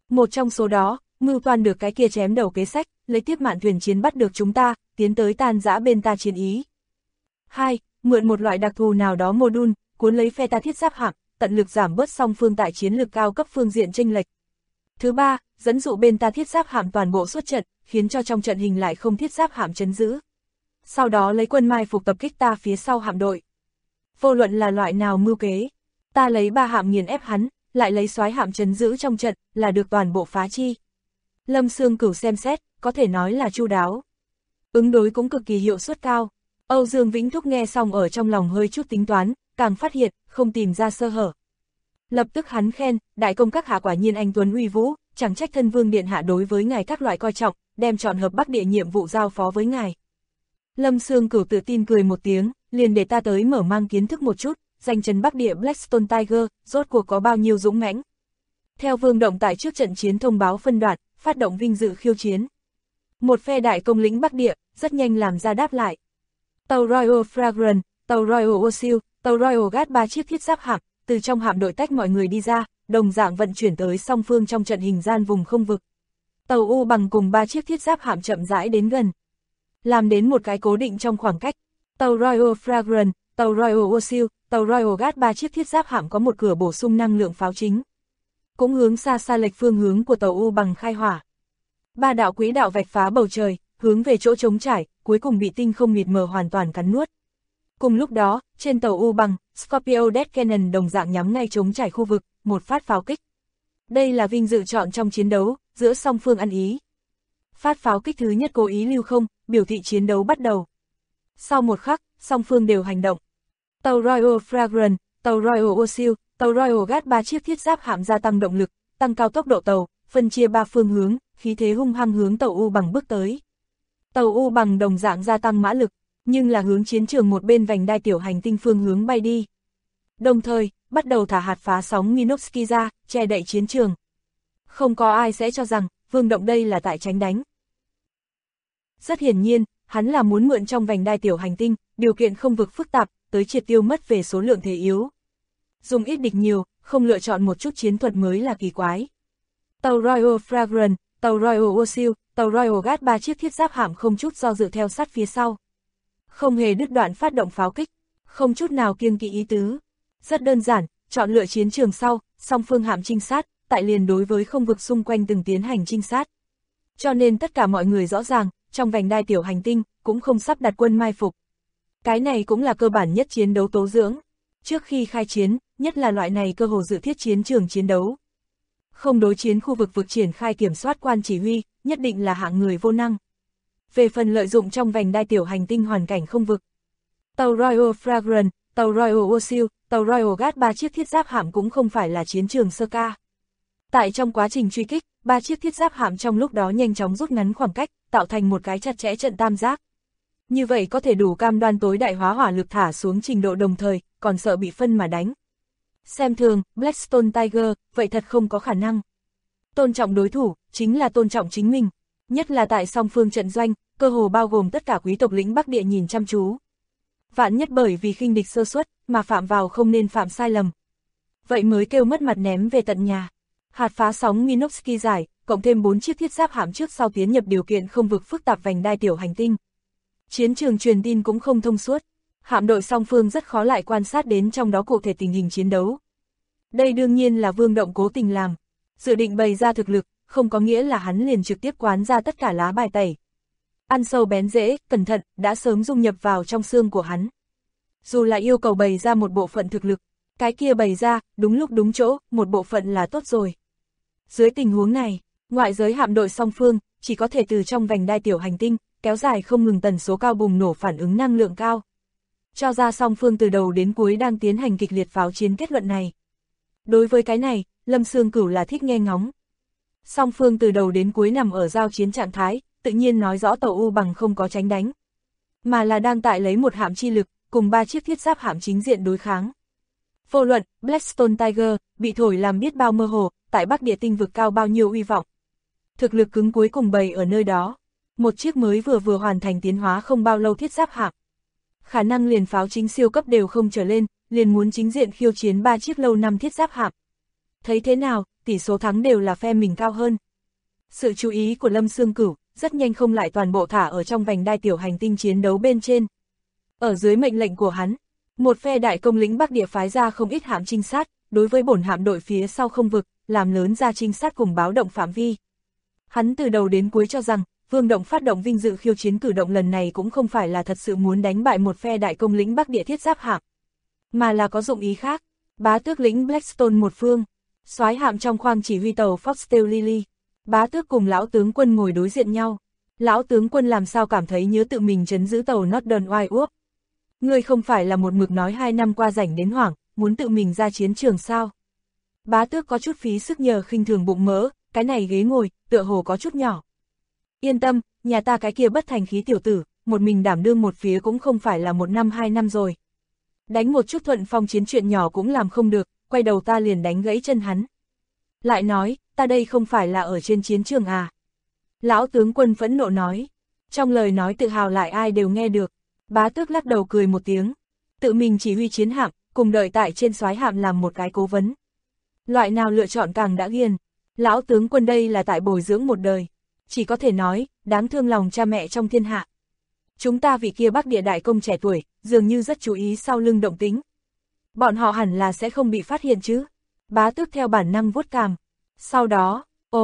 Một trong số đó, mưu toan được cái kia chém đầu kế sách, lấy tiếp mạn thuyền chiến bắt được chúng ta, tiến tới tan rã bên ta chiến ý. 2. Mượn một loại đặc thù nào đó mô-đun, cuốn lấy phe ta thiết giáp hạm, tận lực giảm bớt song phương tại chiến lược cao cấp phương diện chênh lệch. Thứ 3. Dẫn dụ bên ta thiết giáp hạm toàn bộ xuất trận, khiến cho trong trận hình lại không thiết giáp hạm trấn giữ. Sau đó lấy quân mai phục tập kích ta phía sau hạm đội. Vô luận là loại nào mưu kế, ta lấy 3 hạm nghiền ép hắn, lại lấy soái hạm trấn giữ trong trận, là được toàn bộ phá chi. Lâm Xương Cửu xem xét, có thể nói là chu đáo. Ứng đối cũng cực kỳ hiệu suất cao. Âu Dương Vĩnh Thúc nghe xong ở trong lòng hơi chút tính toán, càng phát hiện, không tìm ra sơ hở. Lập tức hắn khen, đại công các hạ quả nhiên anh tuấn uy vũ, chẳng trách thân vương điện hạ đối với ngài các loại coi trọng, đem chọn hợp Bắc địa nhiệm vụ giao phó với ngài. Lâm Xương Cửu tự tin cười một tiếng, liền để ta tới mở mang kiến thức một chút, danh chấn Bắc địa Blackstone Tiger, rốt cuộc có bao nhiêu dũng mãnh. Theo Vương Động tại trước trận chiến thông báo phân đoạn, phát động vinh dự khiêu chiến. Một phe đại công lĩnh Bắc địa, rất nhanh làm ra đáp lại. Tàu Royal Fragrant, tàu Royal Osil, tàu Royal Guard 3 chiếc thiết giáp hạm, từ trong hạm đội tách mọi người đi ra, đồng dạng vận chuyển tới song phương trong trận hình gian vùng không vực. Tàu U Bằng cùng 3 chiếc thiết giáp hạm chậm rãi đến gần, làm đến một cái cố định trong khoảng cách. Tàu Royal Fragrant, tàu Royal Osil, tàu Royal Guard 3 chiếc thiết giáp hạm có một cửa bổ sung năng lượng pháo chính, cũng hướng xa xa lệch phương hướng của tàu U Bằng khai hỏa. 3 đạo quỹ đạo vạch phá bầu trời, hướng về chỗ trống trải, cuối cùng bị tinh không mịt mờ hoàn toàn cắn nuốt. Cùng lúc đó, trên tàu U Bằng, Scorpio Death Cannon đồng dạng nhắm ngay trống trải khu vực, một phát pháo kích. Đây là vinh dự chọn trong chiến đấu, giữa song phương ăn ý. Phát pháo kích thứ nhất cố ý lưu không, biểu thị chiến đấu bắt đầu. Sau một khắc, song phương đều hành động. Tàu Royal Fragrant, tàu Royal Osil, tàu Royal Guard 3 chiếc thiết giáp hạm gia tăng động lực, tăng cao tốc độ tàu, phân chia 3 phương hướng, khí thế hung hăng hướng tàu U Bằng bước tới. Tàu U Bằng đồng dạng gia tăng mã lực, nhưng là hướng chiến trường một bên vành đai tiểu hành tinh phương hướng bay đi. Đồng thời, bắt đầu thả hạt phá sóng Minovsky ra, che đậy chiến trường. Không có ai sẽ cho rằng, Vương Động đây là tại tránh đánh. Rất hiển nhiên, hắn là muốn mượn trong vành đai tiểu hành tinh, điều kiện không vực phức tạp, tới triệt tiêu mất về số lượng thế yếu. Dùng ít địch nhiều, không lựa chọn một chút chiến thuật mới là kỳ quái. Tàu Royal Fragrant, tàu Royal Osil, tàu Royal Guard 3 chiếc thiết giáp hạm không chút do dự theo sát phía sau. Không hề đứt đoạn phát động pháo kích, không chút nào kiêng kỵ ý tứ. Rất đơn giản, chọn lựa chiến trường sau, song phương hạm trinh sát, tại liền đối với không vực xung quanh từng tiến hành trinh sát. Cho nên tất cả mọi người rõ ràng, trong vành đai tiểu hành tinh, cũng không sắp đặt quân mai phục. Cái này cũng là cơ bản nhất chiến đấu tố dưỡng. Trước khi khai chiến, nhất là loại này cơ hồ dự thiết chiến trường chiến đấu. Không đối chiến khu vực vực triển khai kiểm soát quan chỉ huy, nhất định là hạng người vô năng. Về phần lợi dụng trong vành đai tiểu hành tinh hoàn cảnh không vực, tàu Royal Fragrant, tàu Royal Osil, tàu Royal Guard 3 chiếc thiết giáp hạm cũng không phải là chiến trường sơ ca. Tại trong quá trình truy kích, 3 chiếc thiết giáp hạm trong lúc đó nhanh chóng rút ngắn khoảng cách, tạo thành một cái chặt chẽ trận tam giác. Như vậy có thể đủ cam đoan tối đại hóa hỏa lực thả xuống trình độ đồng thời, còn sợ bị phân mà đánh. Xem thường, Blackstone Tiger, vậy thật không có khả năng. Tôn trọng đối thủ, chính là tôn trọng chính mình. Nhất là tại song phương trận doanh, cơ hồ bao gồm tất cả quý tộc lĩnh Bắc địa nhìn chăm chú. Vạn nhất bởi vì khinh địch sơ suất, mà phạm vào không nên phạm sai lầm. Vậy mới kêu mất mặt ném về tận nhà. Hạt phá sóng Minovsky giải, cộng thêm 4 chiếc thiết giáp hạm trước sau tiến nhập điều kiện không vực phức tạp vành đai tiểu hành tinh. Chiến trường truyền tin cũng không thông suốt. Hạm đội song phương rất khó lại quan sát đến trong đó cụ thể tình hình chiến đấu. Đây đương nhiên là Vương Động cố tình làm. Dự định bày ra thực lực, không có nghĩa là hắn liền trực tiếp quán ra tất cả lá bài tẩy. Ăn sâu bén rễ, cẩn thận, đã sớm dung nhập vào trong xương của hắn. Dù là yêu cầu bày ra một bộ phận thực lực, cái kia bày ra, đúng lúc đúng chỗ, một bộ phận là tốt rồi. Dưới tình huống này, ngoại giới hạm đội song phương, chỉ có thể từ trong vành đai tiểu hành tinh, kéo dài không ngừng tần số cao bùng nổ phản ứng năng lượng cao. Cho ra song phương từ đầu đến cuối đang tiến hành kịch liệt pháo chiến kết luận này. Đối với cái này, Lâm Xương Cửu là thích nghe ngóng. Song phương từ đầu đến cuối nằm ở giao chiến trạng thái, tự nhiên nói rõ tàu U Bằng không có tránh đánh, mà là đang tại lấy một hạm chi lực, cùng 3 chiếc thiết giáp hạm chính diện đối kháng. Vô luận, Blackstone Tiger, bị thổi làm biết bao mơ hồ, tại Bắc địa tinh vực cao bao nhiêu uy vọng. Thực lực cứng cuối cùng bày ở nơi đó. Một chiếc mới vừa hoàn thành tiến hóa không bao lâu thiết giáp hạm. Khả năng liền pháo chính siêu cấp đều không trở lên, liền muốn chính diện khiêu chiến 3 chiếc lâu năm thiết giáp hạm. Thấy thế nào, tỷ số thắng đều là phe mình cao hơn. Sự chú ý của Lâm Xương Cửu rất nhanh không lại toàn bộ thả ở trong vành đai tiểu hành tinh chiến đấu bên trên. Ở dưới mệnh lệnh của hắn, một phe đại công lĩnh Bắc Địa phái ra không ít hạm trinh sát, đối với bổn hạm đội phía sau không vực, làm lớn ra trinh sát cùng báo động phạm vi. Hắn từ đầu đến cuối cho rằng, Vương Động phát động vinh dự khiêu chiến cử động lần này cũng không phải là thật sự muốn đánh bại một phe đại công lĩnh Bắc Địa thiết giáp hạm, mà là có dụng ý khác. Bá tước lĩnh Blackstone một phương, soái hạm trong khoang chỉ huy tàu Foxtail Lily. Bá tước cùng lão tướng quân ngồi đối diện nhau. Lão tướng quân làm sao cảm thấy nhớ tự mình trấn giữ tàu Northern White. Ngươi không phải là một mực nói 2 năm qua rảnh đến hoảng, muốn tự mình ra chiến trường sao? Bá tước có chút phí sức nhờ khinh thường bụng mỡ, cái này ghế ngồi, tựa hồ có chút nhỏ. Yên tâm, nhà ta cái kia bất thành khí tiểu tử, một mình đảm đương một phía cũng không phải là 1 năm 2 năm rồi. Đánh một chút thuận phong chiến chuyện nhỏ cũng làm không được, quay đầu ta liền đánh gãy chân hắn. Lại nói, ta đây không phải là ở trên chiến trường à? Lão tướng quân phẫn nộ nói. Trong lời nói tự hào lại ai đều nghe được. Bá tước lắc đầu cười một tiếng. Tự mình chỉ huy chiến hạm, cùng đợi tại trên soái hạm làm một cái cố vấn. Loại nào lựa chọn càng đã ghiền. Lão tướng quân đây là tại bồi dưỡng một đời. Chỉ có thể nói, đáng thương lòng cha mẹ trong thiên hạ. Chúng ta vị kia Bắc Địa đại công trẻ tuổi, dường như rất chú ý sau lưng động tính. Bọn họ hẳn là sẽ không bị phát hiện chứ. Bá tước theo bản năng vuốt cằm. Sau đó,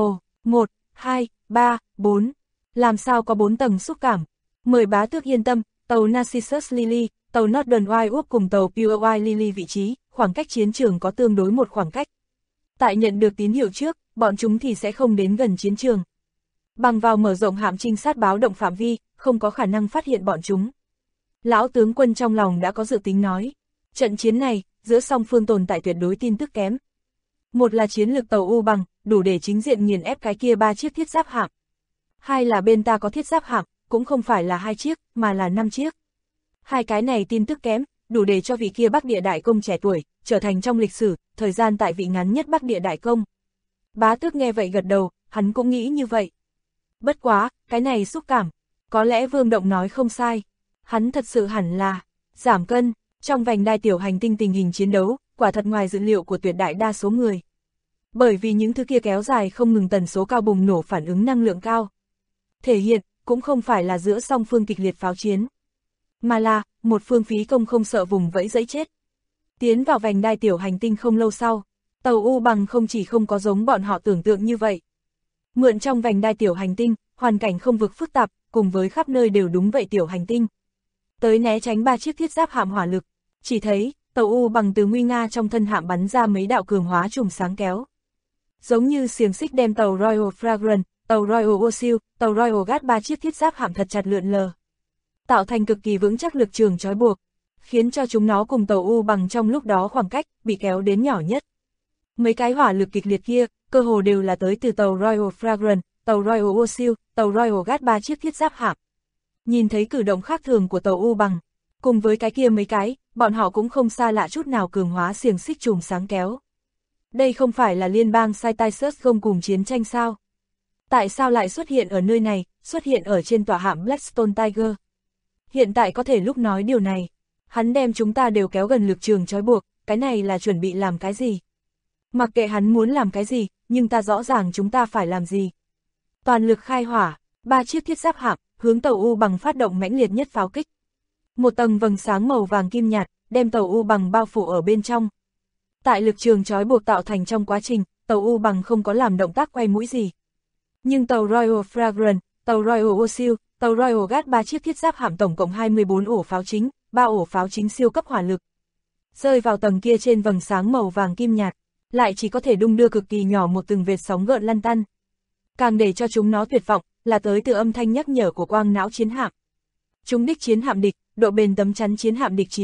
1, 2, 3, 4. Làm sao có 4 tầng xúc cảm. Mời bá tước yên tâm, tàu Narcissus Lily, tàu Northern White cùng tàu Pure White Lily vị trí, khoảng cách chiến trường có tương đối một khoảng cách. Tại nhận được tín hiệu trước, bọn chúng thì sẽ không đến gần chiến trường. Bằng vào mở rộng hạm trinh sát báo động phạm vi, không có khả năng phát hiện bọn chúng. Lão tướng quân trong lòng đã có dự tính nói. Trận chiến này, giữa song phương tồn tại tuyệt đối tin tức kém. Một là chiến lược tàu U bằng, đủ để chính diện nghiền ép cái kia 3 chiếc thiết giáp hạm. Hai là bên ta có thiết giáp hạm, cũng không phải là 2 chiếc, mà là 5 chiếc. Hai cái này tin tức kém, đủ để cho vị kia Bắc Địa đại công trẻ tuổi, trở thành trong lịch sử, thời gian tại vị ngắn nhất Bắc Địa đại công. Bá tước nghe vậy gật đầu, hắn cũng nghĩ như vậy. Bất quá, cái này xúc cảm, có lẽ Vương Động nói không sai. Hắn thật sự hẳn là giảm cân, trong vành đai tiểu hành tinh tình hình chiến đấu, quả thật ngoài dự liệu của tuyệt đại đa số người. Bởi vì những thứ kia kéo dài không ngừng tần số cao bùng nổ phản ứng năng lượng cao. Thể hiện, cũng không phải là giữa song phương kịch liệt pháo chiến, mà là, một phương phí công không sợ vùng vẫy dẫy chết. Tiến vào vành đai tiểu hành tinh không lâu sau, tàu U bằng không chỉ không có giống bọn họ tưởng tượng như vậy. Mượn trong vành đai tiểu hành tinh, hoàn cảnh không vực phức tạp, cùng với khắp nơi đều đúng vậy tiểu hành tinh. Tới né tránh 3 chiếc thiết giáp hạm hỏa lực, chỉ thấy, tàu U bằng từ nguy nga trong thân hạm bắn ra mấy đạo cường hóa chùm sáng kéo. Giống như xiềng xích đem tàu Royal Fragrant, tàu Royal Osil, tàu Royal Guard 3 chiếc thiết giáp hạm thật chặt lượn lờ, tạo thành cực kỳ vững chắc lực trường trói buộc, khiến cho chúng nó cùng tàu U bằng trong lúc đó khoảng cách bị kéo đến nhỏ nhất. Mấy cái hỏa lực kịch liệt kia, cơ hồ đều là tới từ tàu Royal Fragrant, tàu Royal Osil, tàu Royal Guard 3 chiếc thiết giáp hạm. Nhìn thấy cử động khác thường của tàu U bằng, cùng với cái kia mấy cái, bọn họ cũng không xa lạ chút nào cường hóa xiềng xích chùm sáng kéo. Đây không phải là liên bang Cytisus không cùng chiến tranh sao? Tại sao lại xuất hiện ở nơi này, xuất hiện ở trên tòa hạm Blackstone Tiger? Hiện tại có thể lúc nói điều này, hắn đem chúng ta đều kéo gần lực trường trói buộc, cái này là chuẩn bị làm cái gì? Mặc kệ hắn muốn làm cái gì, nhưng ta rõ ràng chúng ta phải làm gì. Toàn lực khai hỏa, 3 chiếc thiết giáp hạm, hướng tàu U bằng phát động mãnh liệt nhất pháo kích. Một tầng vầng sáng màu vàng kim nhạt, đem tàu U bằng bao phủ ở bên trong. Tại lực trường trói buộc tạo thành trong quá trình, tàu U bằng không có làm động tác quay mũi gì. Nhưng tàu Royal Fragrant, tàu Royal Osil, tàu Royal Guard 3 chiếc thiết giáp hạm tổng cộng 24 ổ pháo chính, 3 ổ pháo chính siêu cấp hỏa lực. Rơi vào tầng kia trên vầng sáng màu vàng kim nhạt, lại chỉ có thể đung đưa cực kỳ nhỏ một từng vệt sóng gợn lăn tăn. Càng để cho chúng nó tuyệt vọng, là tới từ âm thanh nhắc nhở của quang não chiến hạm. Trúng đích chiến hạm địch, độ bền tấm chắn chiến hạm địch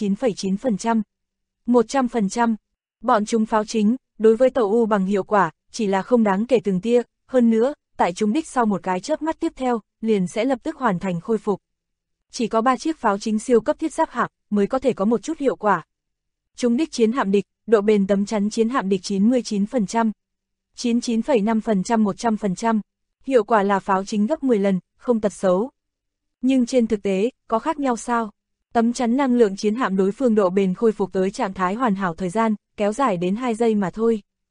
99,9%. 100%. Bọn chúng pháo chính, đối với tàu U bằng hiệu quả, chỉ là không đáng kể từng tia, hơn nữa, tại trúng đích sau một cái chớp mắt tiếp theo, liền sẽ lập tức hoàn thành khôi phục. Chỉ có 3 chiếc pháo chính siêu cấp thiết giáp hạm mới có thể có một chút hiệu quả. Trúng đích chiến hạm địch, độ bền tấm chắn chiến hạm địch 99%. 99,5% 100%. Hiệu quả là pháo chính gấp 10 lần, không tật xấu. Nhưng trên thực tế, có khác nhau sao? Tấm chắn năng lượng chiến hạm đối phương độ bền khôi phục tới trạng thái hoàn hảo thời gian, kéo dài đến 2 giây mà thôi.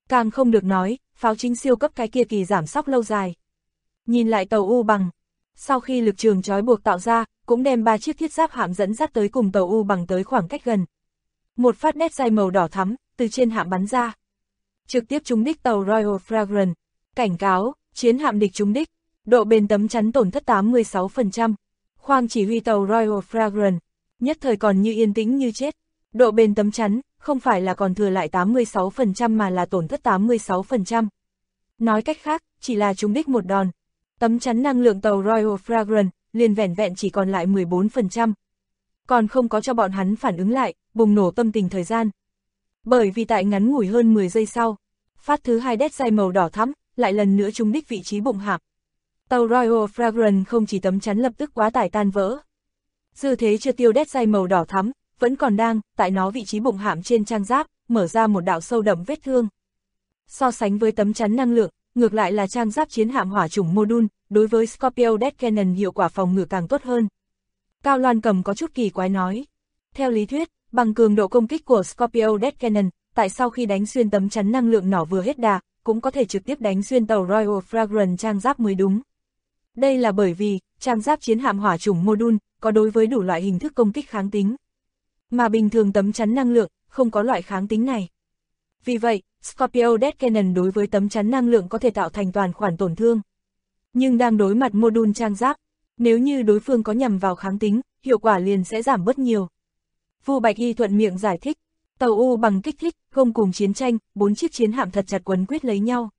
Càng không được nói, pháo chính siêu cấp cái kia kỳ giảm sóc lâu dài. Nhìn lại tàu U bằng, sau khi lực trường trói buộc tạo ra, cũng đem 3 chiếc thiết giáp hạm dẫn dắt tới cùng tàu U bằng tới khoảng cách gần. Một phát nét dây màu đỏ thắm, từ trên hạm bắn ra. Trực tiếp trúng đích tàu Royal Fragrance. Cảnh cáo, chiến hạm địch trúng đích, độ bền tấm chắn tổn thất 86%. Khoang chỉ huy tàu Royal Fragrance, nhất thời còn như yên tĩnh như chết. Độ bền tấm chắn, không phải là còn thừa lại 86% mà là tổn thất 86%. Nói cách khác, chỉ là trúng đích một đòn. Tấm chắn năng lượng tàu Royal Fragrance, liền vẻn vẹn chỉ còn lại 14%. Còn không có cho bọn hắn phản ứng lại, bùng nổ tâm tình thời gian. Bởi vì tại ngắn ngủi hơn 10 giây sau, phát thứ 2 đét dây màu đỏ thắm, lại lần nữa trúng đích vị trí bụng hạm. Tàu Royal Fragrance không chỉ tấm chắn lập tức quá tải tan vỡ. Dư thế chưa tiêu đét dây màu đỏ thắm, vẫn còn đang, tại nó vị trí bụng hạm trên trang giáp, mở ra một đạo sâu đậm vết thương. So sánh với tấm chắn năng lượng, ngược lại là trang giáp chiến hạm hỏa chủng Module, đối với Scorpio Death Cannon hiệu quả phòng ngự càng tốt hơn. Cao Loan Cầm có chút kỳ quái nói. Theo lý thuyết, bằng cường độ công kích của Scorpio Death Cannon, tại sau khi đánh xuyên tấm chắn năng lượng nỏ vừa hết đà, cũng có thể trực tiếp đánh xuyên tàu Royal Fragrance trang giáp mới đúng. Đây là bởi vì, trang giáp chiến hạm hỏa chủng Module, có đối với đủ loại hình thức công kích kháng tính. Mà bình thường tấm chắn năng lượng, không có loại kháng tính này. Vì vậy, Scorpio Death Cannon đối với tấm chắn năng lượng có thể tạo thành toàn khoản tổn thương. Nhưng đang đối mặt Module trang giáp, nếu như đối phương có nhằm vào kháng tính, hiệu quả liền sẽ giảm bớt nhiều. Vu Bạch Y thuận miệng giải thích, tàu U bằng kích thích, không cùng chiến tranh, 4 chiếc chiến hạm thật chặt quấn quýt lấy nhau.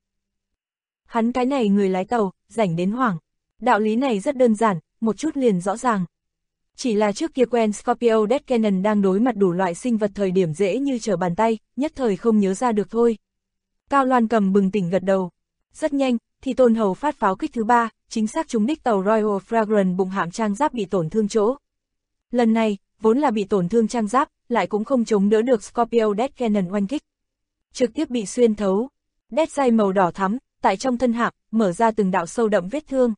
Hắn cái này người lái tàu, rảnh đến hoảng. Đạo lý này rất đơn giản, một chút liền rõ ràng. Chỉ là trước kia quen Scorpio Death Cannon đang đối mặt đủ loại sinh vật thời điểm dễ như trở bàn tay, nhất thời không nhớ ra được thôi. Cao Loan Cầm bừng tỉnh gật đầu. Rất nhanh, thì Tôn Hầu phát pháo kích thứ 3, chính xác trúng đích tàu Royal Fragrance bụng hạm trang giáp bị tổn thương chỗ. Lần này, vốn là bị tổn thương trang giáp, lại cũng không chống đỡ được Scorpio Death Cannon oanh kích. Trực tiếp bị xuyên thấu. Đét dây màu đỏ thắm, tại trong thân hạm, mở ra từng đạo sâu đậm vết thương.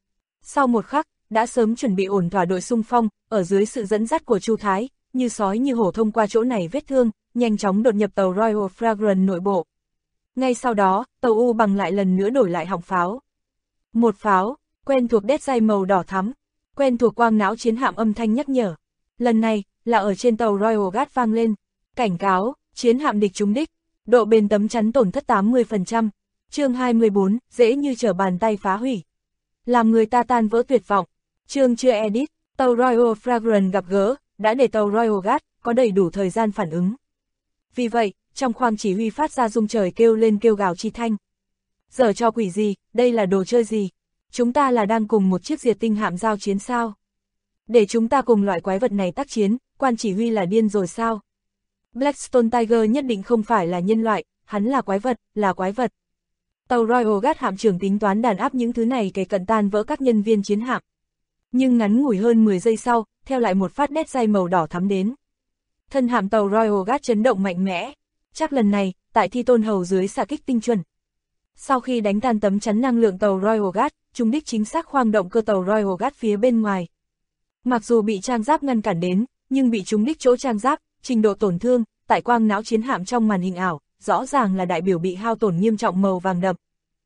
Sau một khắc, đã sớm chuẩn bị ổn thỏa đội xung phong, ở dưới sự dẫn dắt của Chu Thái, như sói như hổ thông qua chỗ này vết thương, nhanh chóng đột nhập tàu Royal Fragrance nội bộ. Ngay sau đó, tàu U bằng lại lần nữa đổi lại họng pháo. Một pháo, quen thuộc đét dây màu đỏ thắm, quen thuộc quang não chiến hạm âm thanh nhắc nhở. Lần này, là ở trên tàu Royal Guard vang lên. Cảnh cáo, chiến hạm địch trúng đích, độ bền tấm chắn tổn thất 80%. Chương 24, dễ như trở bàn tay phá hủy. Làm người ta tan vỡ tuyệt vọng. Chương chưa edit, tàu Royal Fragrance gặp gỡ, đã để tàu Royal Guard có đầy đủ thời gian phản ứng. Vì vậy, trong khoang chỉ huy phát ra rung trời kêu lên kêu gào chi thanh. Giở cho quỷ gì, đây là đồ chơi gì? Chúng ta là đang cùng một chiếc diệt tinh hạm giao chiến sao? Để chúng ta cùng loại quái vật này tác chiến, quan chỉ huy là điên rồi sao? Blackstone Tiger nhất định không phải là nhân loại, hắn là quái vật, là quái vật. Tàu Royal Guard hạm trưởng tính toán đàn áp những thứ này kể cận tan vỡ các nhân viên chiến hạm. Nhưng ngắn ngủi hơn 10 giây sau, theo lại một phát đét dây màu đỏ thắm đến. Thân hạm tàu Royal Guard chấn động mạnh mẽ. Chắc lần này, tại Thi Tôn Hầu dưới xạ kích tinh chuẩn. Sau khi đánh tan tấm chắn năng lượng tàu Royal Guard, trúng đích chính xác khoang động cơ tàu Royal Guard phía bên ngoài. Mặc dù bị trang giáp ngăn cản đến, nhưng bị trúng đích chỗ trang giáp, trình độ tổn thương, tại quang não chiến hạm trong màn hình ảo, rõ ràng là đại biểu bị hao tổn nghiêm trọng màu vàng đậm.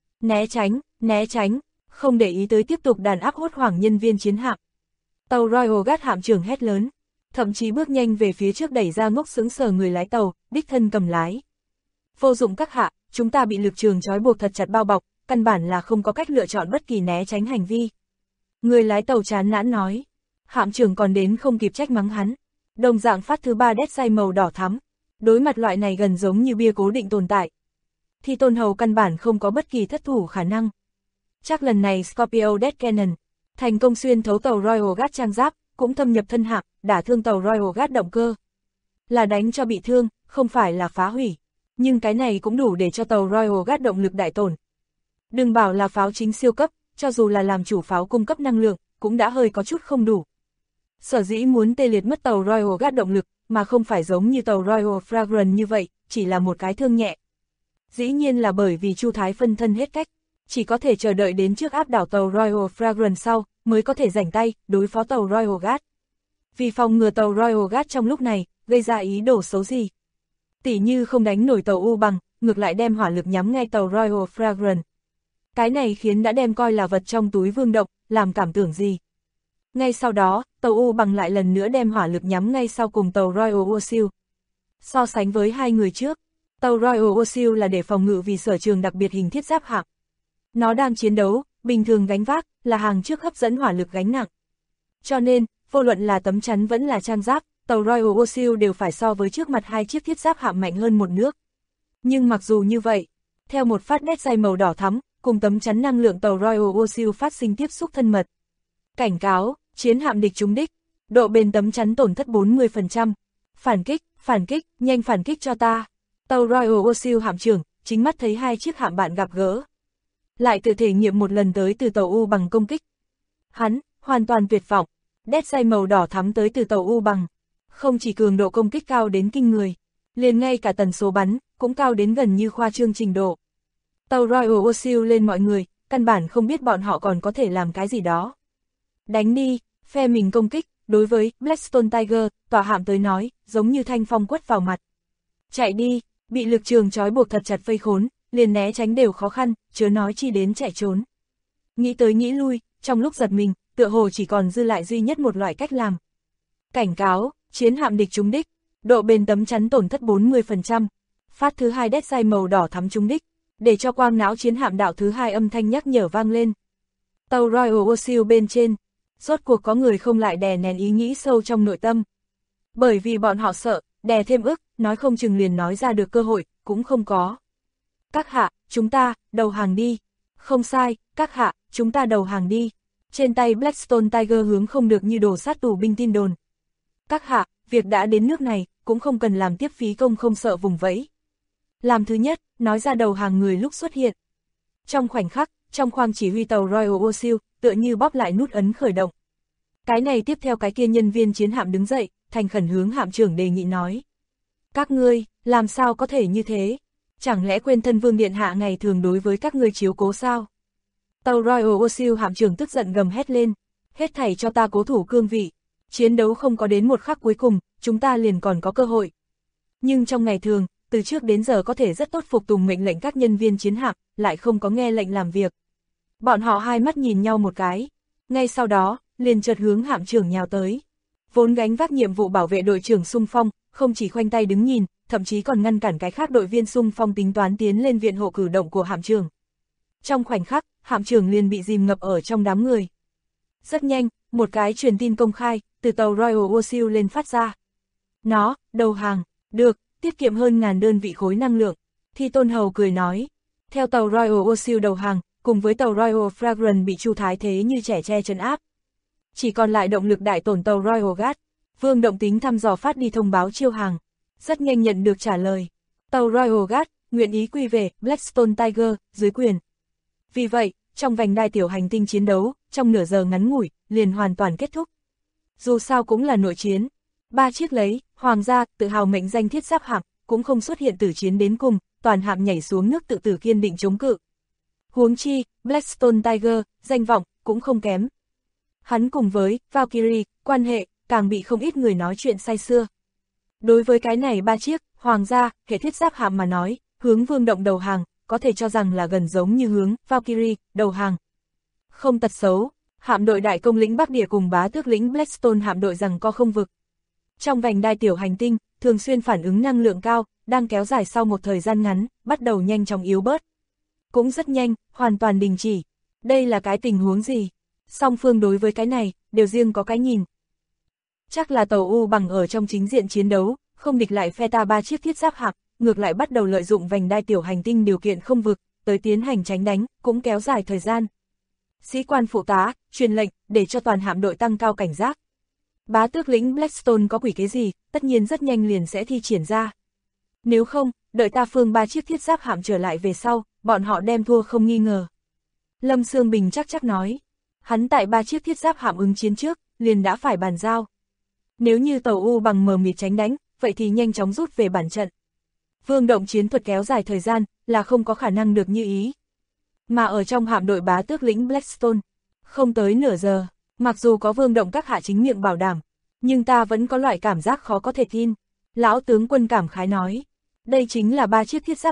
Né tránh, không để ý tới tiếp tục đàn áp hốt hoảng nhân viên chiến hạm. Tàu Royal Guard hạm trưởng hét lớn, thậm chí bước nhanh về phía trước đẩy ra ngốc sững sờ người lái tàu, đích thân cầm lái. Vô dụng các hạ, chúng ta bị lực trường trói buộc thật chặt bao bọc, căn bản là không có cách lựa chọn bất kỳ né tránh hành vi. Người lái tàu chán nản nói, hạm trưởng còn đến không kịp trách mắng hắn. Đồng dạng phát thứ 3 đét dây màu đỏ thắm, đối mặt loại này gần giống như bia cố định tồn tại. Thì Tôn Hầu căn bản không có bất kỳ thất thủ khả năng. Chắc lần này Scorpio Death Cannon thành công xuyên thấu tàu Royal Guard trang giáp, cũng thâm nhập thân hạm, đả thương tàu Royal Guard động cơ. Là đánh cho bị thương, không phải là phá hủy. Nhưng cái này cũng đủ để cho tàu Royal Guard động lực đại tổn. Đừng bảo là pháo chính siêu cấp, cho dù là làm chủ pháo cung cấp năng lượng, cũng đã hơi có chút không đủ. Sở dĩ muốn tê liệt mất tàu Royal Guard động lực, mà không phải giống như tàu Royal Fragrance như vậy, chỉ là một cái thương nhẹ. Dĩ nhiên là bởi vì Chu Thái phân thân hết cách, chỉ có thể chờ đợi đến trước áp đảo tàu Royal Fragrance sau, mới có thể rảnh tay, đối phó tàu Royal Guard. Vì phòng ngừa tàu Royal Guard trong lúc này, gây ra ý đồ xấu gì. Tỉ như không đánh nổi tàu U bằng, ngược lại đem hỏa lực nhắm ngay tàu Royal Fragrance. Cái này khiến đã đem coi là vật trong túi Vương Động, làm cảm tưởng gì. Ngay sau đó, tàu U Bằng lại lần nữa đem hỏa lực nhắm ngay sau cùng tàu Royal Ursil. So sánh với hai người trước, tàu Royal Ursil là để phòng ngự vì sở trường đặc biệt hình thiết giáp hạng. Nó đang chiến đấu, bình thường gánh vác, là hàng trước hấp dẫn hỏa lực gánh nặng. Cho nên, vô luận là tấm chắn vẫn là trang giáp, tàu Royal Ursil đều phải so với trước mặt hai chiếc thiết giáp hạng mạnh hơn một nước. Nhưng mặc dù như vậy, theo một phát đét dây màu đỏ thắm, cùng tấm chắn năng lượng tàu Royal Ursil phát sinh tiếp xúc thân mật. Cảnh cáo, chiến hạm địch trúng đích, độ bền tấm chắn tổn thất 40%. Phản kích, nhanh phản kích cho ta. Tàu Royal Ursil hạm trưởng, chính mắt thấy hai chiếc hạm bạn gặp gỡ. Lại tự thể nghiệm một lần tới từ tàu U Bằng công kích. Hắn, hoàn toàn tuyệt vọng, đét dây màu đỏ thắm tới từ tàu U Bằng. Không chỉ cường độ công kích cao đến kinh người, liền ngay cả tần số bắn, cũng cao đến gần như khoa trương trình độ. Tàu Royal Ursil lên mọi người, căn bản không biết bọn họ còn có thể làm cái gì đó. Đánh đi, phe mình công kích, đối với Blackstone Tiger, tòa hạm tới nói, giống như thanh phong quất vào mặt. Chạy đi, bị lực trường trói buộc thật chặt vây khốn, liền né tránh đều khó khăn, chớ nói chi đến chạy trốn. Nghĩ tới nghĩ lui, trong lúc giật mình, tựa hồ chỉ còn dư lại duy nhất một loại cách làm. Cảnh cáo, chiến hạm địch trúng đích, độ bền tấm chắn tổn thất 40%. Phát thứ hai đét dây màu đỏ thắm trúng đích, để cho quang não chiến hạm đạo thứ hai âm thanh nhắc nhở vang lên. Tàu Royal Ursil bên trên, rốt cuộc có người không lại đè nén ý nghĩ sâu trong nội tâm. Bởi vì bọn họ sợ, đè thêm ức, nói không chừng liền nói ra được cơ hội, cũng không có. Các hạ, chúng ta, đầu hàng đi. Không sai, các hạ, chúng ta đầu hàng đi. Trên tay Blackstone Tiger hướng không được như đồ sát tù binh tin đồn. Các hạ, việc đã đến nước này, cũng không cần làm tiếp phí công không sợ vùng vẫy. Làm thứ nhất, nói ra đầu hàng người lúc xuất hiện. Trong khoảnh khắc, trong khoang chỉ huy tàu Royal Ursil, tựa như bóp lại nút ấn khởi động. Cái này tiếp theo cái kia nhân viên chiến hạm đứng dậy, thành khẩn hướng hạm trưởng đề nghị nói. Các ngươi, làm sao có thể như thế? Chẳng lẽ quên thân vương điện hạ ngày thường đối với các ngươi chiếu cố sao? Tàu Royal Ursil hạm trưởng tức giận gầm hét lên. Hết thảy cho ta cố thủ cương vị. Chiến đấu không có đến một khắc cuối cùng, chúng ta liền còn có cơ hội. Nhưng trong ngày thường, từ trước đến giờ có thể rất tốt phục tùng mệnh lệnh các nhân viên chiến hạm, lại không có nghe lệnh làm việc. Bọn họ hai mắt nhìn nhau một cái. Ngay sau đó, liền chợt hướng hạm trưởng nhào tới. Vốn gánh vác nhiệm vụ bảo vệ đội trưởng xung phong, không chỉ khoanh tay đứng nhìn, thậm chí còn ngăn cản cái khác đội viên xung phong tính toán tiến lên viện hộ cử động của hạm trưởng. Trong khoảnh khắc, hạm trưởng liền bị dìm ngập ở trong đám người. Rất nhanh, một cái truyền tin công khai, từ tàu Royal Ursil lên phát ra. Nó, đầu hàng, được, tiết kiệm hơn 1000 đơn vị khối năng lượng. Thi Tôn Hầu cười nói. Theo tàu Royal Ursil đầu hàng, cùng với tàu Royal Fragrance bị Chu Thái thế như trẻ tre trấn áp. Chỉ còn lại động lực đại tổn tàu Royal Guard. Vương Động tính thăm dò phát đi thông báo chiêu hàng. Rất nhanh nhận được trả lời. Tàu Royal Guard, nguyện ý quy về Blackstone Tiger, dưới quyền. Vì vậy, trong vành đai tiểu hành tinh chiến đấu, trong nửa giờ ngắn ngủi, liền hoàn toàn kết thúc. Dù sao cũng là nội chiến. 3 chiếc lấy, hoàng gia, tự hào mệnh danh thiết giáp hạm, cũng không xuất hiện tử chiến đến cùng, toàn hạm nhảy xuống nước tự tử kiên định chống cự. Huống chi, Blackstone Tiger, danh vọng, cũng không kém. Hắn cùng với Valkyrie, quan hệ, càng bị không ít người nói chuyện say xưa. Đối với cái này 3 chiếc, hoàng gia, hệ thiết giáp hạm mà nói, hướng Vương Động đầu hàng, có thể cho rằng là gần giống như hướng Valkyrie, đầu hàng. Không tật xấu, hạm đội đại công lĩnh Bắc Địa cùng bá tước lĩnh Blackstone hạm đội rằng co không vực. Trong vành đai tiểu hành tinh, thường xuyên phản ứng năng lượng cao, đang kéo dài sau một thời gian ngắn, bắt đầu nhanh chóng yếu bớt. Cũng rất nhanh, hoàn toàn đình chỉ. Đây là cái tình huống gì? Song phương đối với cái này, đều riêng có cái nhìn. Chắc là tàu U Bằng ở trong chính diện chiến đấu, không địch lại phe ta 3 chiếc thiết giáp hạm, ngược lại bắt đầu lợi dụng vành đai tiểu hành tinh điều kiện không vực, tới tiến hành tránh đánh, cũng kéo dài thời gian. Sĩ quan phụ tá, truyền lệnh, để cho toàn hạm đội tăng cao cảnh giác. Bá tước lĩnh Blackstone có quỷ kế gì, tất nhiên rất nhanh liền sẽ thi triển ra. Nếu không, đợi ta phương 3 chiếc thiết giáp hạm trở lại về sau, bọn họ đem thua không nghi ngờ. Lâm Sương Bình chắc nói. Hắn tại 3 chiếc thiết giáp hạm ứng chiến trước, liền đã phải bàn giao. Nếu như tàu U Bằng mờ mịt tránh đánh, vậy thì nhanh chóng rút về bản trận. Vương Động chiến thuật kéo dài thời gian, là không có khả năng được như ý. Mà ở trong hạm đội bá tước lĩnh Blackstone, không tới nửa giờ, mặc dù có Vương Động các hạ chính miệng bảo đảm, nhưng ta vẫn có loại cảm giác khó có thể tin. Lão tướng quân cảm khái nói, đây chính là 3 chiếc thiết giáp hạm,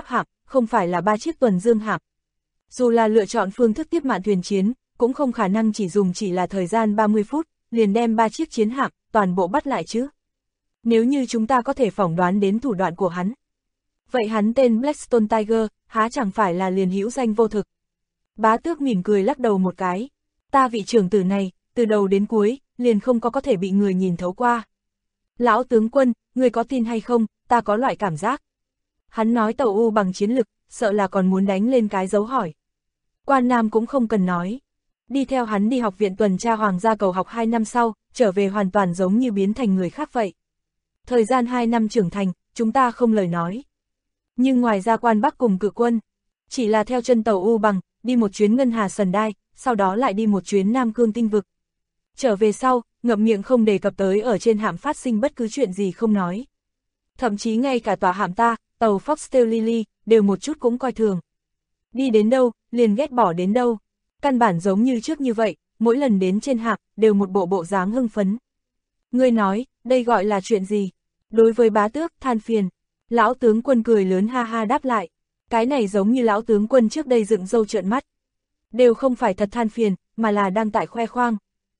không phải là 3 chiếc tuần dương hạm. Dù là lựa chọn phương thức tiếp mạn thuyền chiến, cũng không khả năng chỉ là thời gian 30 phút, liền đem 3 chiếc chiến hạm, toàn bộ bắt lại chứ. Nếu như chúng ta có thể phỏng đoán đến thủ đoạn của hắn, vậy hắn tên Blackstone Tiger, há chẳng phải là liền hữu danh vô thực. Bá Tước mỉm cười lắc đầu một cái. Ta vị trưởng tử này, từ đầu đến cuối, liền không có thể bị người nhìn thấu qua. Lão tướng quân, người có tin hay không, ta có loại cảm giác. Hắn nói tàu U bằng chiến lực, sợ là còn muốn đánh lên cái dấu hỏi. Quan Nam cũng không cần nói. Đi theo hắn đi học viện tuần tra Hoàng gia cầu học 2 năm sau, trở về hoàn toàn giống như biến thành người khác vậy. Thời gian 2 năm trưởng thành, chúng ta không lời nói. Nhưng ngoài ra Quan Bắc cùng Cự Quân, chỉ là theo chân tàu U bằng, đi một chuyến Ngân Hà Sần Đai, sau đó lại đi một chuyến Nam Cương Tinh Vực. Trở về sau, ngậm miệng không đề cập tới ở trên hạm phát sinh bất cứ chuyện gì không nói. Thậm chí ngay cả tòa hạm ta, tàu Foxtail Lily, đều một chút cũng coi thường. Đi đến đâu, liền ghét bỏ đến đâu. Căn bản giống như trước như vậy, mỗi lần đến trên hạm, đều một bộ dáng hưng phấn. Ngươi nói, đây gọi là chuyện gì? Đối với Bá Tước, than phiền. Lão tướng quân cười lớn ha ha đáp lại. Cái này giống như lão tướng quân trước đây dựng râu trợn mắt. Đều không phải thật than phiền, mà là đang tại khoe khoang.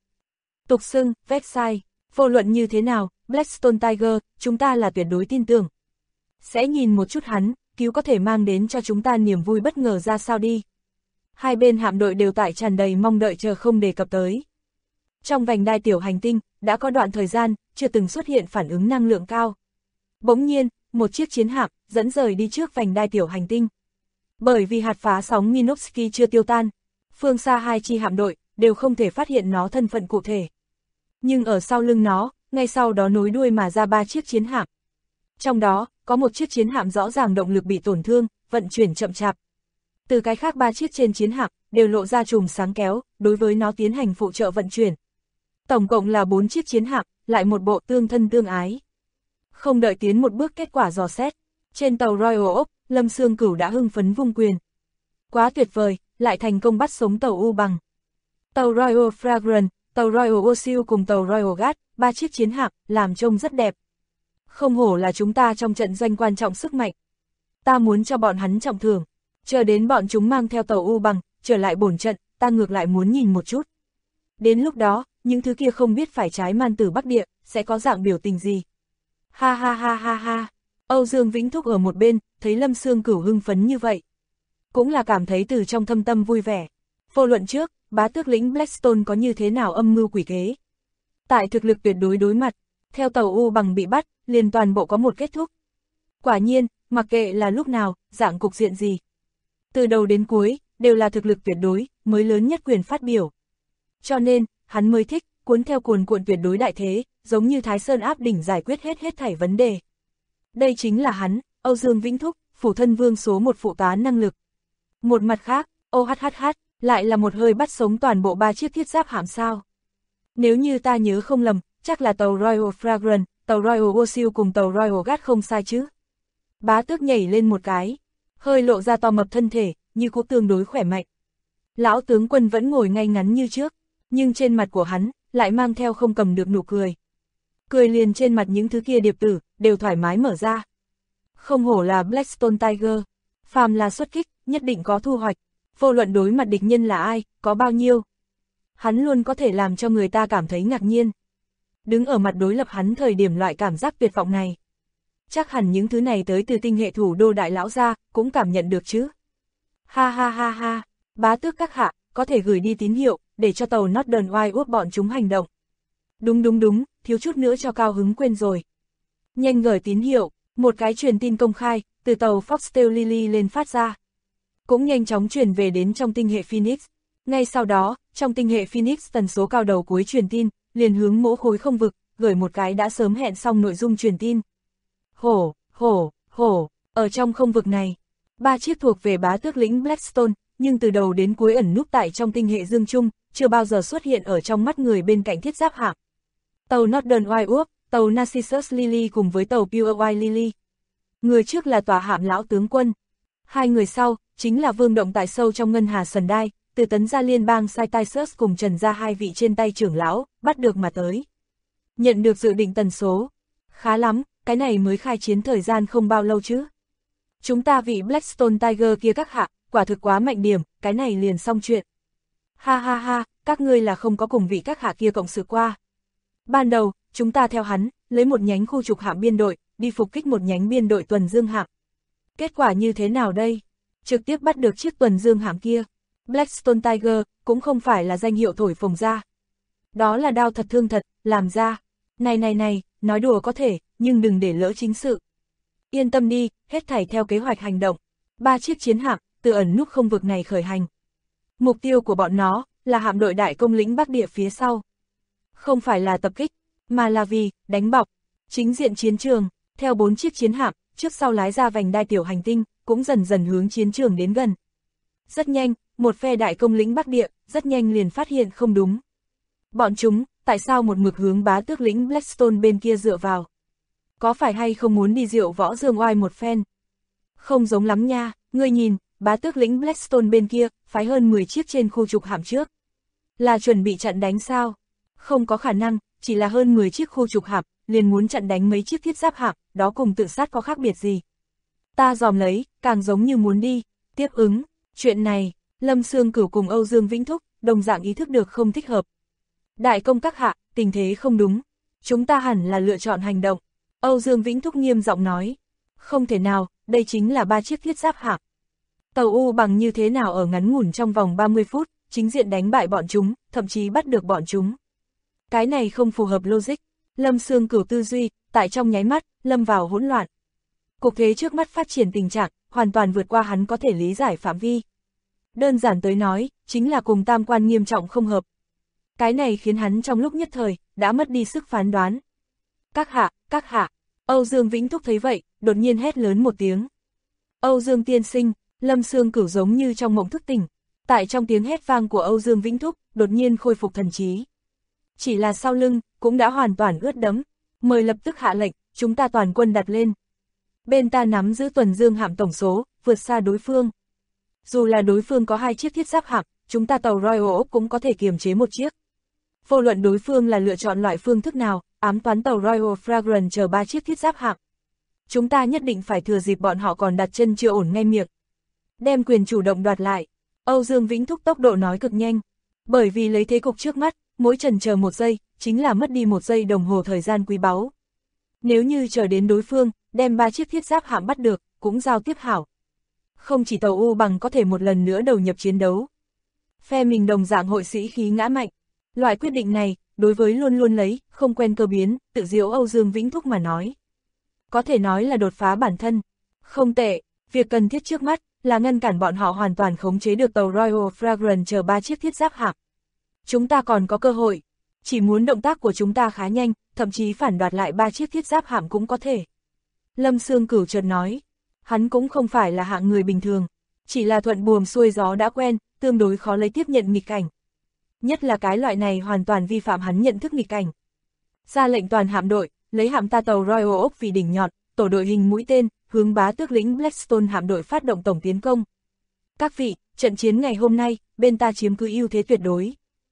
Tục xưng, Versailles, vô luận như thế nào, Blackstone Tiger, chúng ta là tuyệt đối tin tưởng. Sẽ nhìn một chút hắn, cứu có thể mang đến cho chúng ta niềm vui bất ngờ ra sao đi. Hai bên hạm đội đều tại tràn đầy mong đợi chờ không đề cập tới. Trong vành đai tiểu hành tinh, đã có đoạn thời gian, chưa từng xuất hiện phản ứng năng lượng cao. Bỗng nhiên, một chiếc chiến hạm, dẫn rời đi trước vành đai tiểu hành tinh. Bởi vì hạt phá sóng Minovsky chưa tiêu tan, phương xa hai chi hạm đội, đều không thể phát hiện nó thân phận cụ thể. Nhưng ở sau lưng nó, ngay sau đó nối đuôi mà ra 3 chiếc chiến hạm. Trong đó, có một chiếc chiến hạm rõ ràng động lực bị tổn thương, vận chuyển chậm chạp. Từ cái khác 3 chiếc trên chiến hạm, đều lộ ra chùm sáng kéo, đối với nó tiến hành phụ trợ vận chuyển. Tổng cộng là 4 chiếc chiến hạm, lại một bộ tương thân tương ái. Không đợi tiến một bước kết quả dò xét, trên tàu Royal Oak, Lâm Sương Cửu đã hưng phấn vung quyền. Quá tuyệt vời, lại thành công bắt sống tàu U bằng. Tàu Royal Fragrant, tàu Royal Ocean cùng tàu Royal Guard, 3 chiếc chiến hạm, làm trông rất đẹp. Không hổ là chúng ta trong trận doanh quan trọng sức mạnh. Ta muốn cho bọn hắn trọng thưởng, chờ đến bọn chúng mang theo tàu U bằng, trở lại bổn trận, ta ngược lại muốn nhìn một chút. Đến lúc đó, những thứ kia không biết phải trái man tử Bắc Địa, sẽ có dạng biểu tình gì. Ha ha ha ha ha, Âu Dương Vĩnh Thúc ở một bên, thấy Lâm Sương Cửu hưng phấn như vậy. Cũng là cảm thấy từ trong thâm tâm vui vẻ. Vô luận trước, Bá Tước lĩnh Blackstone có như thế nào âm mưu quỷ kế. Tại thực lực tuyệt đối đối mặt, theo tàu U bằng bị bắt, liền toàn bộ có một kết thúc. Quả nhiên, mặc kệ là lúc nào, dạng cục diện gì. Từ đầu đến cuối, đều là thực lực tuyệt đối, mới lớn nhất quyền phát biểu. Cho nên, hắn mới thích, cuốn theo cuồn cuộn tuyệt đối đại thế, giống như Thái Sơn áp đỉnh giải quyết hết thảy vấn đề. Đây chính là hắn, Âu Dương Vĩnh Thúc, phủ thân vương số 1 phụ tá năng lực. Một mặt khác, OHHH, lại là một hơi bắt sống toàn bộ 3 chiếc thiết giáp hạm sao. Nếu như ta nhớ không lầm, chắc là tàu Royal Fragrant, tàu Royal Ocean cùng tàu Royal Guard không sai chứ. Bá Tước nhảy lên một cái, hơi lộ ra to mập thân thể, như cũng tương đối khỏe mạnh. Lão tướng quân vẫn ngồi ngay ngắn như trước, nhưng trên mặt của hắn, lại mang theo không cầm được nụ cười. Cười liền trên mặt những thứ kia điệp tử, đều thoải mái mở ra. Không hổ là Blackstone Tiger, phàm là xuất kích, nhất định có thu hoạch, vô luận đối mặt địch nhân là ai, có bao nhiêu. Hắn luôn có thể làm cho người ta cảm thấy ngạc nhiên. Đứng ở mặt đối lập hắn thời điểm loại cảm giác tuyệt vọng này. Chắc hẳn những thứ này tới từ tinh hệ thủ đô đại lão gia, cũng cảm nhận được chứ. Ha ha ha ha, Bá Tước các hạ, có thể gửi đi tín hiệu, để cho tàu Northern Wildwood bọn chúng hành động. Đúng, thiếu chút nữa cho cao hứng quên rồi. Nhanh gửi tín hiệu, một cái truyền tin công khai, từ tàu Foxtail Lily lên phát ra. Cũng nhanh chóng truyền về đến trong tinh hệ Phoenix. Ngay sau đó, trong tinh hệ Phoenix tần số cao đầu cuối truyền tin, liền hướng mỗ khối không vực, gửi một cái đã sớm hẹn xong nội dung truyền tin. Hổ, ở trong không vực này, 3 chiếc thuộc về Bá Tước lĩnh Blackstone, nhưng từ đầu đến cuối ẩn núp tại trong tinh hệ Dương Trung, chưa bao giờ xuất hiện ở trong mắt người bên cạnh thiết giáp hạm. Tàu Northern Wildwood, tàu Narcissus Lily cùng với tàu Pure White Lily. Người trước là tòa hạm lão tướng quân. Hai người sau, chính là vương động tại sâu trong ngân hà Sần Đai, từ tấn gia liên bang Saitisus cùng Trần gia hai vị trên tay trưởng lão, bắt được mà tới. Nhận được dự định tần số. Khá lắm, cái này mới khai chiến thời gian không bao lâu chứ. Chúng ta vị Blackstone Tiger kia các hạ, quả thực quá mạnh điểm, cái này liền xong chuyện. Ha ha ha, các ngươi là không có cùng vị các hạ kia cộng sự qua. Ban đầu, chúng ta theo hắn, lấy một nhánh khu trục hạm biên đội, đi phục kích một nhánh biên đội tuần dương hạm. Kết quả như thế nào đây? Trực tiếp bắt được chiếc tuần dương hạm kia. Blackstone Tiger cũng không phải là danh hiệu thổi phồng ra. Đó là đao thật thương thật, làm ra. Này, nói đùa có thể, nhưng đừng để lỡ chính sự. Yên tâm đi, hết thảy theo kế hoạch hành động. 3 chiếc chiến hạm, từ ẩn núp không vực này khởi hành. Mục tiêu của bọn nó, là hạm đội đại công lĩnh Bắc Địa phía sau. Không phải là tập kích, mà là vì, đánh bọc. Chính diện chiến trường, theo 4 chiếc chiến hạm, trước sau lái ra vành đai tiểu hành tinh, cũng dần dần hướng chiến trường đến gần. Rất nhanh, một phe đại công lĩnh Bắc Địa, rất nhanh liền phát hiện không đúng. Bọn chúng, tại sao một mực hướng bá tước lĩnh Blackstone bên kia dựa vào? Có phải hay không muốn đi diệu võ dương oai một phen? Không giống lắm nha, ngươi nhìn, bá tước lĩnh Blackstone bên kia, phái hơn 10 chiếc trên khu trục hạm trước. Là chuẩn bị chặn đánh sao? Không có khả năng, chỉ là hơn 10 chiếc khu trục hạm, liền muốn chặn đánh mấy chiếc thiết giáp hạm, đó cùng tự sát có khác biệt gì? Ta dòm lấy, càng giống như muốn đi, tiếp ứng, chuyện này, Lâm Sương Cửu cùng Âu Dương Vĩnh Thúc, đồng dạng ý thức được không thích hợp. Đại công các hạ, tình thế không đúng, chúng ta hẳn là lựa chọn hành động. Âu Dương Vĩnh Thúc nghiêm giọng nói, không thể nào, đây chính là 3 chiếc thiết giáp hạm. Tàu U bằng như thế nào ở ngắn ngủn trong vòng 30 phút, chính diện đánh bại bọn chúng, thậm chí bắt được bọn chúng. Cái này không phù hợp logic. Lâm Sương Cửu tư duy, tại trong nháy mắt, lâm vào hỗn loạn. Cục thế trước mắt phát triển tình trạng, hoàn toàn vượt qua hắn có thể lý giải phạm vi. Đơn giản tới nói, chính là cùng tam quan nghiêm trọng không hợp. Cái này khiến hắn trong lúc nhất thời, đã mất đi sức phán đoán. Các hạ, Âu Dương Vĩnh Thúc thấy vậy, đột nhiên hét lớn một tiếng. Âu Dương tiên sinh, Lâm Sương Cửu giống như trong mộng thức tỉnh. Tại trong tiếng hét vang của Âu Dương Vĩnh Thúc, đột nhiên khôi phục thần trí. Chỉ là sau lưng, cũng đã hoàn toàn ướt đẫm. Mời lập tức hạ lệnh, chúng ta toàn quân đặt lên. Bên ta nắm giữ tuần dương hạm tổng số, vượt xa đối phương. Dù là đối phương có 2 chiếc thiết giáp hạm, chúng ta tàu Royal Oak cũng có thể kiềm chế 1 chiếc. Vô luận đối phương là lựa chọn loại phương thức nào, ám toán tàu Royal Fragrance chờ 3 chiếc thiết giáp hạm. Chúng ta nhất định phải thừa dịp bọn họ còn đặt chân chưa ổn ngay miệng. Đem quyền chủ động đoạt lại. Âu Dương Vĩnh Thúc tốc độ nói cực nhanh. Bởi vì lấy thế cục trước mắt, mỗi chần chờ 1 giây, chính là mất đi 1 giây đồng hồ thời gian quý báu. Nếu như chờ đến đối phương, đem 3 chiếc thiết giáp hạm bắt được, cũng giao tiếp hảo. Không chỉ tàu U bằng có thể một lần nữa đầu nhập chiến đấu. Phe mình đồng dạng hội sĩ khí ngã mạnh. Loại quyết định này, đối với luôn luôn lấy, không quen cơ biến, tự diễu Âu Dương Vĩnh Thúc mà nói. Có thể nói là đột phá bản thân. Không tệ, việc cần thiết trước mắt, là ngăn cản bọn họ hoàn toàn khống chế được tàu Royal Fragrance chờ 3 chiếc thiết giáp hạm. Chúng ta còn có cơ hội. Chỉ muốn động tác của chúng ta khá nhanh, thậm chí phản đoạt lại 3 chiếc thiết giáp hạm cũng có thể. Lâm Sương Cửu chợt nói, hắn cũng không phải là hạng người bình thường, chỉ là thuận buồm xuôi gió đã quen, tương đối khó lấy tiếp nhận nghịch cảnh. Nhất là cái loại này hoàn toàn vi phạm hắn nhận thức nghịch cảnh. Ra lệnh toàn hạm đội, lấy hạm ta tàu Royal Oak vì đỉnh nhọn, tổ đội hình mũi tên, hướng bá tước lĩnh Blackstone hạm đội phát động tổng tiến công. Các vị, trận chiến ngày hôm nay, bên ta chiếm cứ ưu thế tuyệt đối.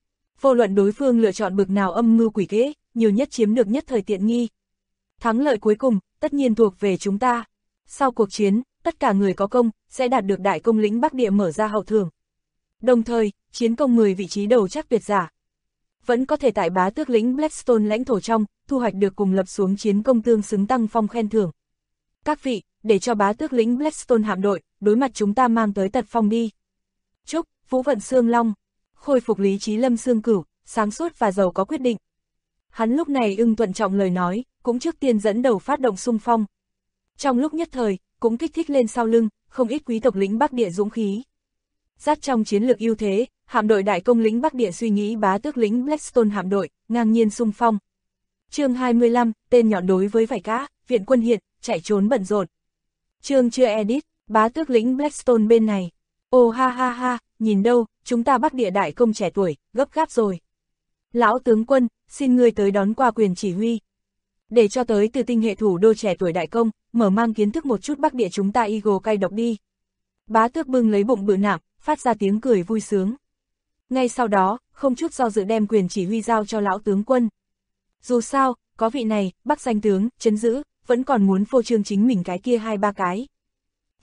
Vô luận đối phương lựa chọn bực nào âm mưu quỷ kế, nhiều nhất chiếm được nhất thời tiện nghi. Thắng lợi cuối cùng, tất nhiên thuộc về chúng ta. Sau cuộc chiến, tất cả người có công, sẽ đạt được đại công lĩnh Bắc Địa mở ra hậu thưởng. Đồng thời, chiến công 10 vị trí đầu chắc tuyệt giả. Vẫn có thể tại bá tước lĩnh Blackstone lãnh thổ trong, thu hoạch được cùng lập xuống chiến công tương xứng tăng phong khen thưởng. Các vị, để cho bá tước lĩnh Blackstone hạm đội, đối mặt chúng ta mang tới tật phong đi. Chúc, Vũ vận Sương Long, khôi phục lý trí Lâm Sương Cửu, sáng suốt và giàu có quyết định. Hắn lúc này ưng thuận trọng lời nói, cũng trước tiên dẫn đầu phát động xung phong. Trong lúc nhất thời, cũng kích thích lên sau lưng, không ít quý tộc lĩnh Bắc Địa dũng khí. Dắt trong chiến lược ưu thế, hạm đội đại công lĩnh Bắc Địa suy nghĩ bá tước lĩnh Blackstone hạm đội, ngang nhiên xung phong. Chương 25, tên nhọn đối với vảy cá, viện quân hiện, chạy trốn bận rộn. Chương chưa edit, bá tước lĩnh Blackstone bên này. Ồ ha ha ha, nhìn đâu, chúng ta Bắc Địa đại công trẻ tuổi, gấp gáp rồi. Lão tướng quân, xin ngươi tới đón qua quyền chỉ huy. Để cho tới từ tinh hệ thủ đô trẻ tuổi đại công, mở mang kiến thức một chút Bắc Địa chúng ta Eagle cay độc đi. Bá tước bưng lấy bụng bự nạm, phát ra tiếng cười vui sướng. Ngay sau đó, không chút do dự đem quyền chỉ huy giao cho lão tướng quân. Dù sao, có vị này, Bắc danh tướng, trấn giữ, vẫn còn muốn phô trương chính mình cái kia 2-3 cái.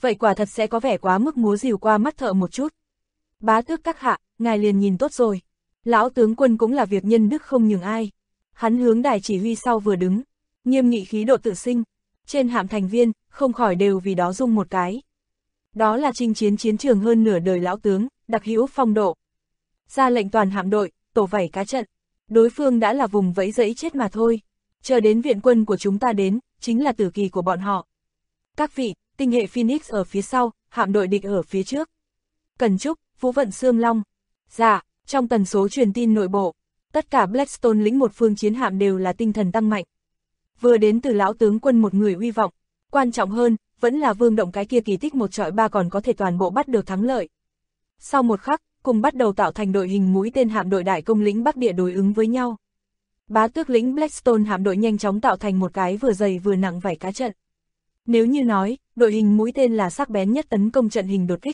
vậy quả thật sẽ có vẻ quá mức múa rìu qua mắt thợ một chút. Bá tước các hạ, ngài liền nhìn tốt rồi. Lão tướng quân cũng là việc nhân đức không nhường ai. Hắn hướng đài chỉ huy sau vừa đứng, nghiêm nghị khí độ tự sinh. Trên hạm thành viên, không khỏi đều vì đó rung một cái. Đó là chinh chiến chiến trường hơn nửa đời lão tướng, đặc hữu phong độ. Ra lệnh toàn hạm đội, tổ vảy cá trận. Đối phương đã là vùng vẫy dẫy chết mà thôi. Chờ đến viện quân của chúng ta đến, chính là tử kỳ của bọn họ. Các vị, tinh hệ Phoenix ở phía sau, hạm đội địch ở phía trước. Cần Trúc, Vũ Vận Sương Long. Dạ, trong tần số truyền tin nội bộ, tất cả Blackstone lĩnh một phương chiến hạm đều là tinh thần tăng mạnh. Vừa đến từ lão tướng quân một người uy vọng, quan trọng hơn, vẫn là Vương Động cái kia kỳ tích 1-3 còn có thể toàn bộ bắt được thắng lợi. Sau một khắc, cùng bắt đầu tạo thành đội hình mũi tên hạm đội đại công lĩnh Bắc Địa đối ứng với nhau. Bá tước lĩnh Blackstone hạm đội nhanh chóng tạo thành một cái vừa dày vừa nặng vảy cá trận. Nếu như nói, đội hình mũi tên là sắc bén nhất tấn công trận hình đột kích.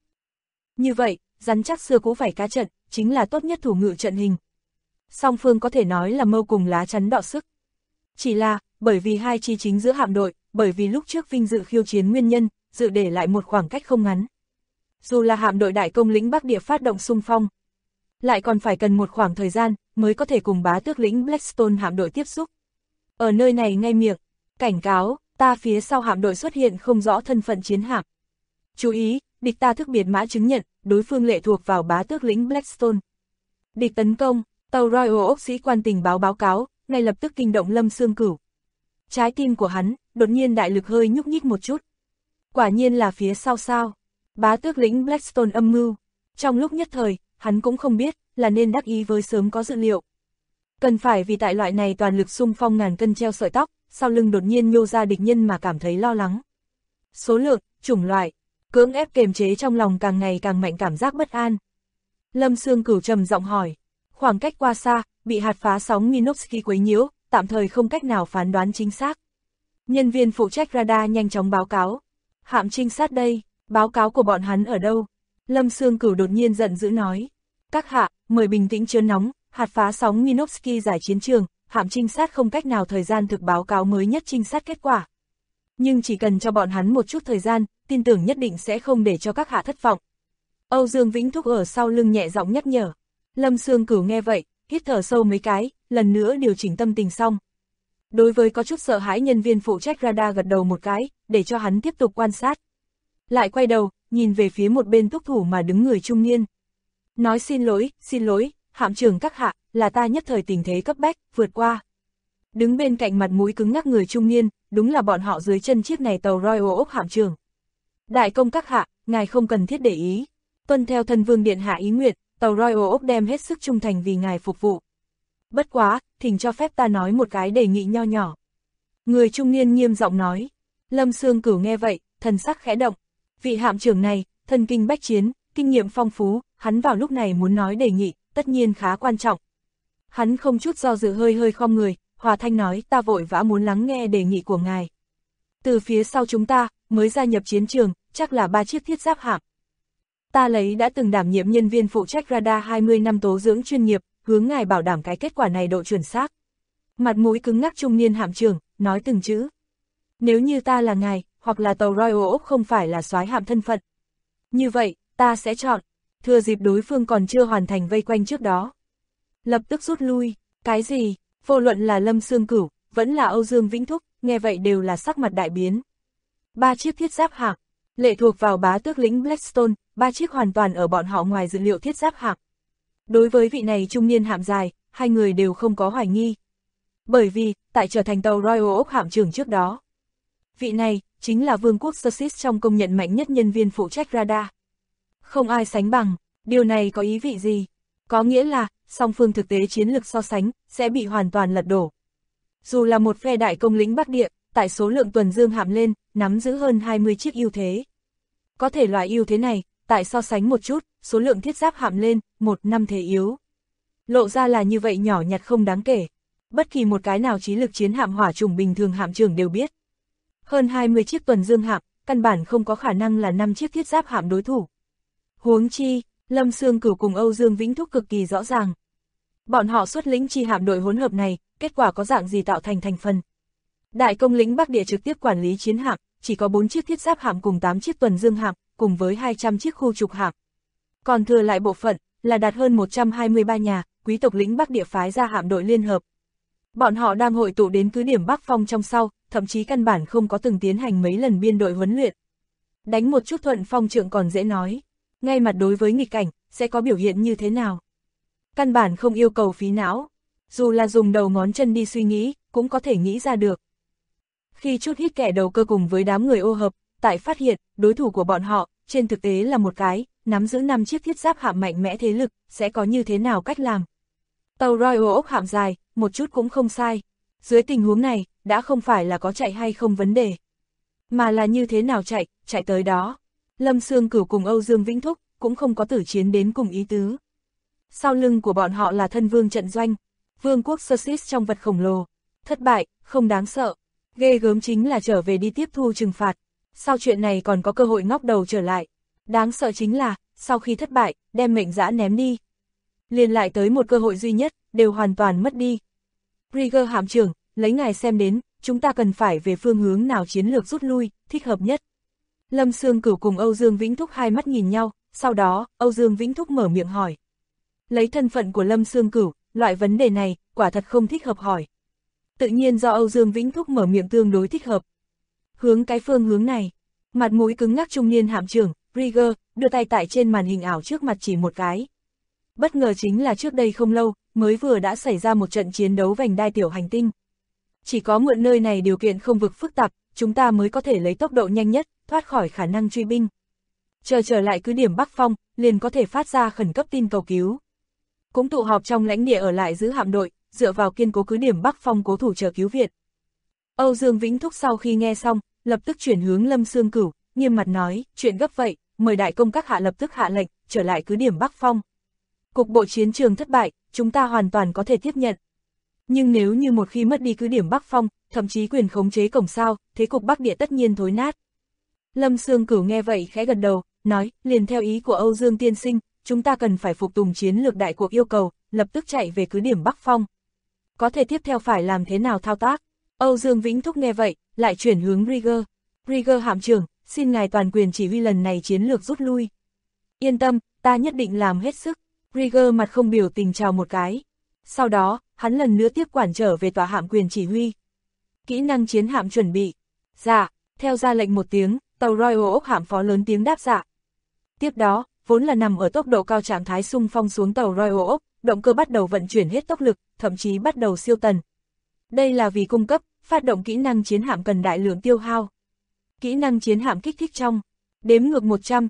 Như vậy, rắn chắc xưa cũ vảy cá trận, chính là tốt nhất thủ ngự trận hình. Song phương có thể nói là mâu cùng lá chắn đọ sức. Chỉ là, bởi vì hai chi chính giữa hạm đội, bởi vì lúc trước vinh dự khiêu chiến nguyên nhân, dự để lại một khoảng cách không ngắn. Dù là hạm đội đại công lĩnh Bắc Địa phát động xung phong, lại còn phải cần một khoảng thời gian, mới có thể cùng bá tước lĩnh Blackstone hạm đội tiếp xúc. Ở nơi này ngay miệng, cảnh cáo, ta phía sau hạm đội xuất hiện không rõ thân phận chiến hạm. Chú ý, địch ta thức biệt mã chứng nhận, đối phương lệ thuộc vào bá tước lĩnh Blackstone. Địch tấn công, tàu Royal Oak sĩ quan tình báo cáo, ngay lập tức kinh động Lâm Sương Cửu. Trái tim của hắn, đột nhiên đại lực hơi nhúc nhích một chút. Quả nhiên là phía sau sao. Bá tước lĩnh Blackstone âm mưu. Trong lúc nhất thời, hắn cũng không biết, là nên đắc ý với sớm có dự liệu. Cần phải vì tại loại này toàn lực xung phong ngàn cân treo sợi tóc, sau lưng đột nhiên nhô ra địch nhân mà cảm thấy lo lắng. Số lượng, chủng loại, cưỡng ép kiềm chế trong lòng càng ngày càng mạnh cảm giác bất an. Lâm Sương Cửu trầm giọng hỏi. Khoảng cách qua xa, bị hạt phá sóng Minovsky quấy nhiễu, tạm thời không cách nào phán đoán chính xác. Nhân viên phụ trách radar nhanh chóng báo cáo. Hạm trinh sát đây, báo cáo của bọn hắn ở đâu? Lâm Sương Cửu đột nhiên giận dữ nói. Các hạ, mời bình tĩnh chớ nóng, hạt phá sóng Minovsky giải chiến trường, hạm trinh sát không cách nào thời gian thực báo cáo mới nhất trinh sát kết quả. Nhưng chỉ cần cho bọn hắn một chút thời gian, tin tưởng nhất định sẽ không để cho các hạ thất vọng. Âu Dương Vĩnh Thúc ở sau lưng nhẹ giọng nhắc nhở. Lâm Sương Cửu nghe vậy, hít thở sâu mấy cái, lần nữa điều chỉnh tâm tình xong. Đối với có chút sợ hãi nhân viên phụ trách radar gật đầu một cái, để cho hắn tiếp tục quan sát. Lại quay đầu, nhìn về phía một bên túc thủ mà đứng người trung niên. Nói xin lỗi, hạm trưởng các hạ, là ta nhất thời tình thế cấp bách, vượt qua. Đứng bên cạnh mặt mũi cứng ngắc người trung niên, đúng là bọn họ dưới chân chiếc này tàu Royal Oak hạm trưởng. Đại công các hạ, ngài không cần thiết để ý. Tuân theo thân vương điện hạ ý nguyện, tàu Royal Oak đem hết sức trung thành vì ngài phục vụ. Bất quá, thỉnh cho phép ta nói một cái đề nghị nho nhỏ. Người trung niên nghiêm giọng nói. Lâm Sương Cửu nghe vậy, thần sắc khẽ động. Vị hạm trưởng này, thân kinh bách chiến, kinh nghiệm phong phú, hắn vào lúc này muốn nói đề nghị, tất nhiên khá quan trọng. Hắn không chút do dự hơi khom người, hòa thanh nói ta vội vã muốn lắng nghe đề nghị của ngài. Từ phía sau chúng ta, mới gia nhập chiến trường, chắc là 3 chiếc thiết giáp hạm. Ta lấy đã từng đảm nhiệm nhân viên phụ trách radar 20 năm tố dưỡng chuyên nghiệp, hướng ngài bảo đảm cái kết quả này độ chuẩn xác. Mặt mũi cứng ngắc trung niên hạm trưởng, nói từng chữ. Nếu như ta là ngài, hoặc là tàu Royal Oak không phải là soái hạm thân phận. Như vậy, ta sẽ chọn, thừa dịp đối phương còn chưa hoàn thành vây quanh trước đó. Lập tức rút lui, cái gì, vô luận là Lâm Sương Cửu, vẫn là Âu Dương Vĩnh Thúc, nghe vậy đều là sắc mặt đại biến. 3 chiếc thiết giáp hạm, lệ thuộc vào bá tước lĩnh Blackstone, 3 chiếc hoàn toàn ở bọn họ ngoài dự liệu thiết giáp hạm. Đối với vị này trung niên hạm dài, hai người đều không có hoài nghi. Bởi vì, tại trở thành tàu Royal Oak hạm trưởng trước đó. Vị này, chính là vương quốc Sussex trong công nhận mạnh nhất nhân viên phụ trách radar. Không ai sánh bằng, điều này có ý vị gì? Có nghĩa là, song phương thực tế chiến lược so sánh, sẽ bị hoàn toàn lật đổ. Dù là một phe đại công lĩnh Bắc Địa, tại số lượng tuần dương hạm lên, nắm giữ hơn 20 chiếc ưu thế. Có thể loại ưu thế này, tại so sánh một chút, số lượng thiết giáp hạm lên, 1 năm thế yếu. Lộ ra là như vậy nhỏ nhặt không đáng kể. Bất kỳ một cái nào trí lực chiến hạm hỏa chủng bình thường hạm trưởng đều biết. Hơn 20 chiếc tuần dương hạm, căn bản không có khả năng là 5 chiếc thiết giáp hạm đối thủ. Huống chi, Lâm Sương Cửu cùng Âu Dương Vĩnh Thúc cực kỳ rõ ràng. Bọn họ xuất lĩnh chi hạm đội hỗn hợp này, kết quả có dạng gì tạo thành thành phần. Đại công lĩnh Bắc Địa trực tiếp quản lý chiến hạm, chỉ có 4 chiếc thiết giáp hạm cùng 8 chiếc tuần dương hạm, cùng với 200 chiếc khu trục hạm. Còn thừa lại bộ phận, là đạt hơn 123 nhà, quý tộc lĩnh Bắc Địa phái ra hạm đội liên hợp. Bọn họ đang hội tụ đến cứ điểm Bắc Phong trong sau, thậm chí căn bản không có từng tiến hành mấy lần biên đội huấn luyện. Đánh một chút thuận phong trượng còn dễ nói, ngay mặt đối với nghịch cảnh, sẽ có biểu hiện như thế nào. Căn bản không yêu cầu phí não, dù là dùng đầu ngón chân đi suy nghĩ, cũng có thể nghĩ ra được. Khi chút hít kẻ đầu cơ cùng với đám người ô hợp, tại phát hiện, đối thủ của bọn họ, trên thực tế là một cái, nắm giữ 5 chiếc thiết giáp hạm mạnh mẽ thế lực, sẽ có như thế nào cách làm. Tàu Royal ốc hạm dài, một chút cũng không sai. Dưới tình huống này, đã không phải là có chạy hay không vấn đề, mà là như thế nào chạy tới đó. Lâm Sương Cửu cùng Âu Dương Vĩnh Thúc, cũng không có tử chiến đến cùng ý tứ. Sau lưng của bọn họ là thân vương trận doanh, vương quốc Sussex trong vật khổng lồ. Thất bại, không đáng sợ. Ghê gớm chính là trở về đi tiếp thu trừng phạt. Sau chuyện này còn có cơ hội ngóc đầu trở lại. Đáng sợ chính là, sau khi thất bại, đem mệnh dã ném đi. Liền lại tới một cơ hội duy nhất, đều hoàn toàn mất đi. Rieger hạm trưởng, lấy ngài xem đến, chúng ta cần phải về phương hướng nào chiến lược rút lui, thích hợp nhất. Lâm Sương Cửu cùng Âu Dương Vĩnh Thúc hai mắt nhìn nhau, sau đó, Âu Dương Vĩnh Thúc mở miệng hỏi. Lấy thân phận của Lâm Sương Cửu, loại vấn đề này, quả thật không thích hợp hỏi. Tự nhiên do Âu Dương Vĩnh Thúc mở miệng tương đối thích hợp. Hướng cái phương hướng này, mặt mũi cứng ngắc trung niên hạm trưởng, Rieger, đưa tay tại trên màn hình ảo trước mặt chỉ một cái. Bất ngờ chính là trước đây không lâu, mới vừa đã xảy ra một trận chiến đấu vành đai tiểu hành tinh. Chỉ có mượn nơi này điều kiện không vực phức tạp, chúng ta mới có thể lấy tốc độ nhanh nhất, thoát khỏi khả năng truy binh. Trở lại cứ điểm Bắc Phong, liền có thể phát ra khẩn cấp tin cầu cứu. Cũng tụ họp trong lãnh địa ở lại giữ hạm đội, dựa vào kiên cố cứ điểm Bắc Phong cố thủ chờ cứu viện. Âu Dương Vĩnh Thúc sau khi nghe xong, lập tức chuyển hướng Lâm Sương Cửu, nghiêm mặt nói, chuyện gấp vậy, mời đại công các hạ lập tức hạ lệnh, trở lại cứ điểm Bắc Phong. Cục bộ chiến trường thất bại, chúng ta hoàn toàn có thể tiếp nhận. Nhưng nếu như một khi mất đi cứ điểm Bắc Phong, thậm chí quyền khống chế cổng sao, thế cục Bắc Địa tất nhiên thối nát. Lâm Sương Cửu nghe vậy khẽ gật đầu, nói, liền theo ý của Âu Dương tiên sinh, chúng ta cần phải phục tùng chiến lược đại cuộc yêu cầu, lập tức chạy về cứ điểm Bắc Phong. Có thể tiếp theo phải làm thế nào thao tác? Âu Dương Vĩnh Thúc nghe vậy, lại chuyển hướng Rieger. Rieger hạm trưởng, xin ngài toàn quyền chỉ huy lần này chiến lược rút lui. Yên tâm, ta nhất định làm hết sức. Rieger mặt không biểu tình chào một cái. Sau đó, hắn lần nữa tiếp quản trở về tòa hạm quyền chỉ huy. Kỹ năng chiến hạm chuẩn bị. Dạ, theo ra lệnh một tiếng, tàu Royal ốc hạm phó lớn tiếng đáp dạ. Tiếp đó, vốn là nằm ở tốc độ cao trạng thái xung phong xuống tàu Royal ốc, động cơ bắt đầu vận chuyển hết tốc lực, thậm chí bắt đầu siêu tần. Đây là vì cung cấp, phát động kỹ năng chiến hạm cần đại lượng tiêu hao. Kỹ năng chiến hạm kích thích trong. Đếm ngược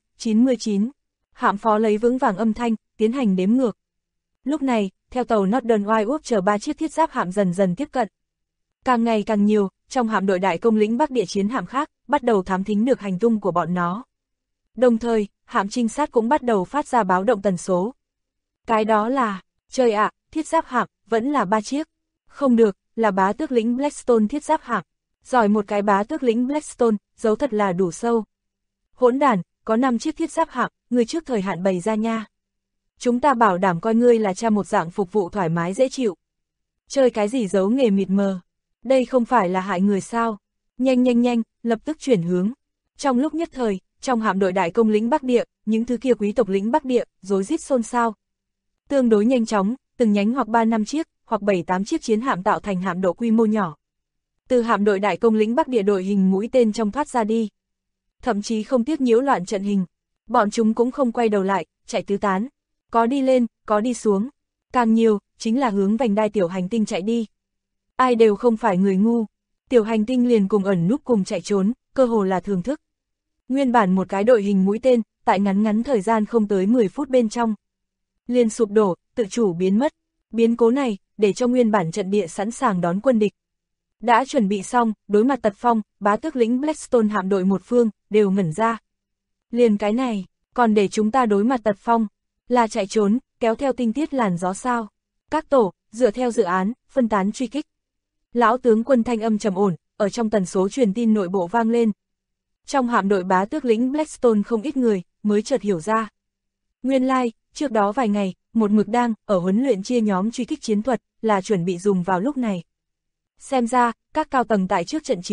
199. Hạm phó lấy vững vàng âm thanh, tiến hành đếm ngược. Lúc này, theo tàu Northern White chở 3 chiếc thiết giáp hạm dần dần tiếp cận. Càng ngày càng nhiều, trong hạm đội đại công lĩnh Bắc Địa chiến hạm khác, bắt đầu thám thính được hành tung của bọn nó. Đồng thời, hạm trinh sát cũng bắt đầu phát ra báo động tần số. Cái đó là, trời ạ, thiết giáp hạm, vẫn là 3 chiếc. Không được, là bá tước lĩnh Blackstone thiết giáp hạm. Giỏi một cái bá tước lĩnh Blackstone, dấu thật là đủ sâu. Hỗn đản, có 5 chiếc thiết giáp hạm, người trước thời hạn bày ra nha. Chúng ta bảo đảm coi ngươi là cha một dạng phục vụ thoải mái dễ chịu. Chơi cái gì giấu nghề mịt mờ. Đây không phải là hại người sao. Nhanh, lập tức chuyển hướng. Trong lúc nhất thời, trong hạm đội đại công lĩnh Bắc Địa, những thứ kia quý tộc lĩnh Bắc Địa, rối rít xôn xao. Tương đối nhanh chóng, từng nhánh hoặc 3-5 chiếc, hoặc 7-8 chiếc chiến hạm tạo thành hạm độ quy mô nhỏ. Từ hạm đội đại công lĩnh Bắc Địa đội hình mũi tên trong thoát ra đi. Thậm chí không tiếc nhiễu loạn trận hình. Bọn chúng cũng không quay đầu lại, chạy tứ tán. Có đi lên, có đi xuống. Càng nhiều, chính là hướng vành đai tiểu hành tinh chạy đi. Ai đều không phải người ngu. Tiểu hành tinh liền cùng ẩn núp cùng chạy trốn, cơ hồ là thường thức. Nguyên bản một cái đội hình mũi tên, tại ngắn thời gian không tới 10 phút bên trong. Liền sụp đổ, tự chủ biến mất. Biến cố này, để cho nguyên bản trận địa sẵn sàng đón quân địch. Đã chuẩn bị xong, đối mặt Tật Phong, bá tước lĩnh Blackstone hạm đội một phương, đều ngẩn ra. Liền cái này, còn để chúng ta đối mặt Tật Phong, là chạy trốn, kéo theo tinh tiết làn gió sao. Các tổ, dựa theo dự án, phân tán truy kích. Lão tướng quân thanh âm trầm ổn, ở trong tần số truyền tin nội bộ vang lên. Trong hạm đội bá tước lĩnh Blackstone không ít người, mới chợt hiểu ra. Nguyên lai, trước đó vài ngày, một mực đang, ở huấn luyện chia nhóm truy kích chiến thuật, là chuẩn bị dùng vào lúc này. Xem ra, các cao tầng tại trước trận chiến,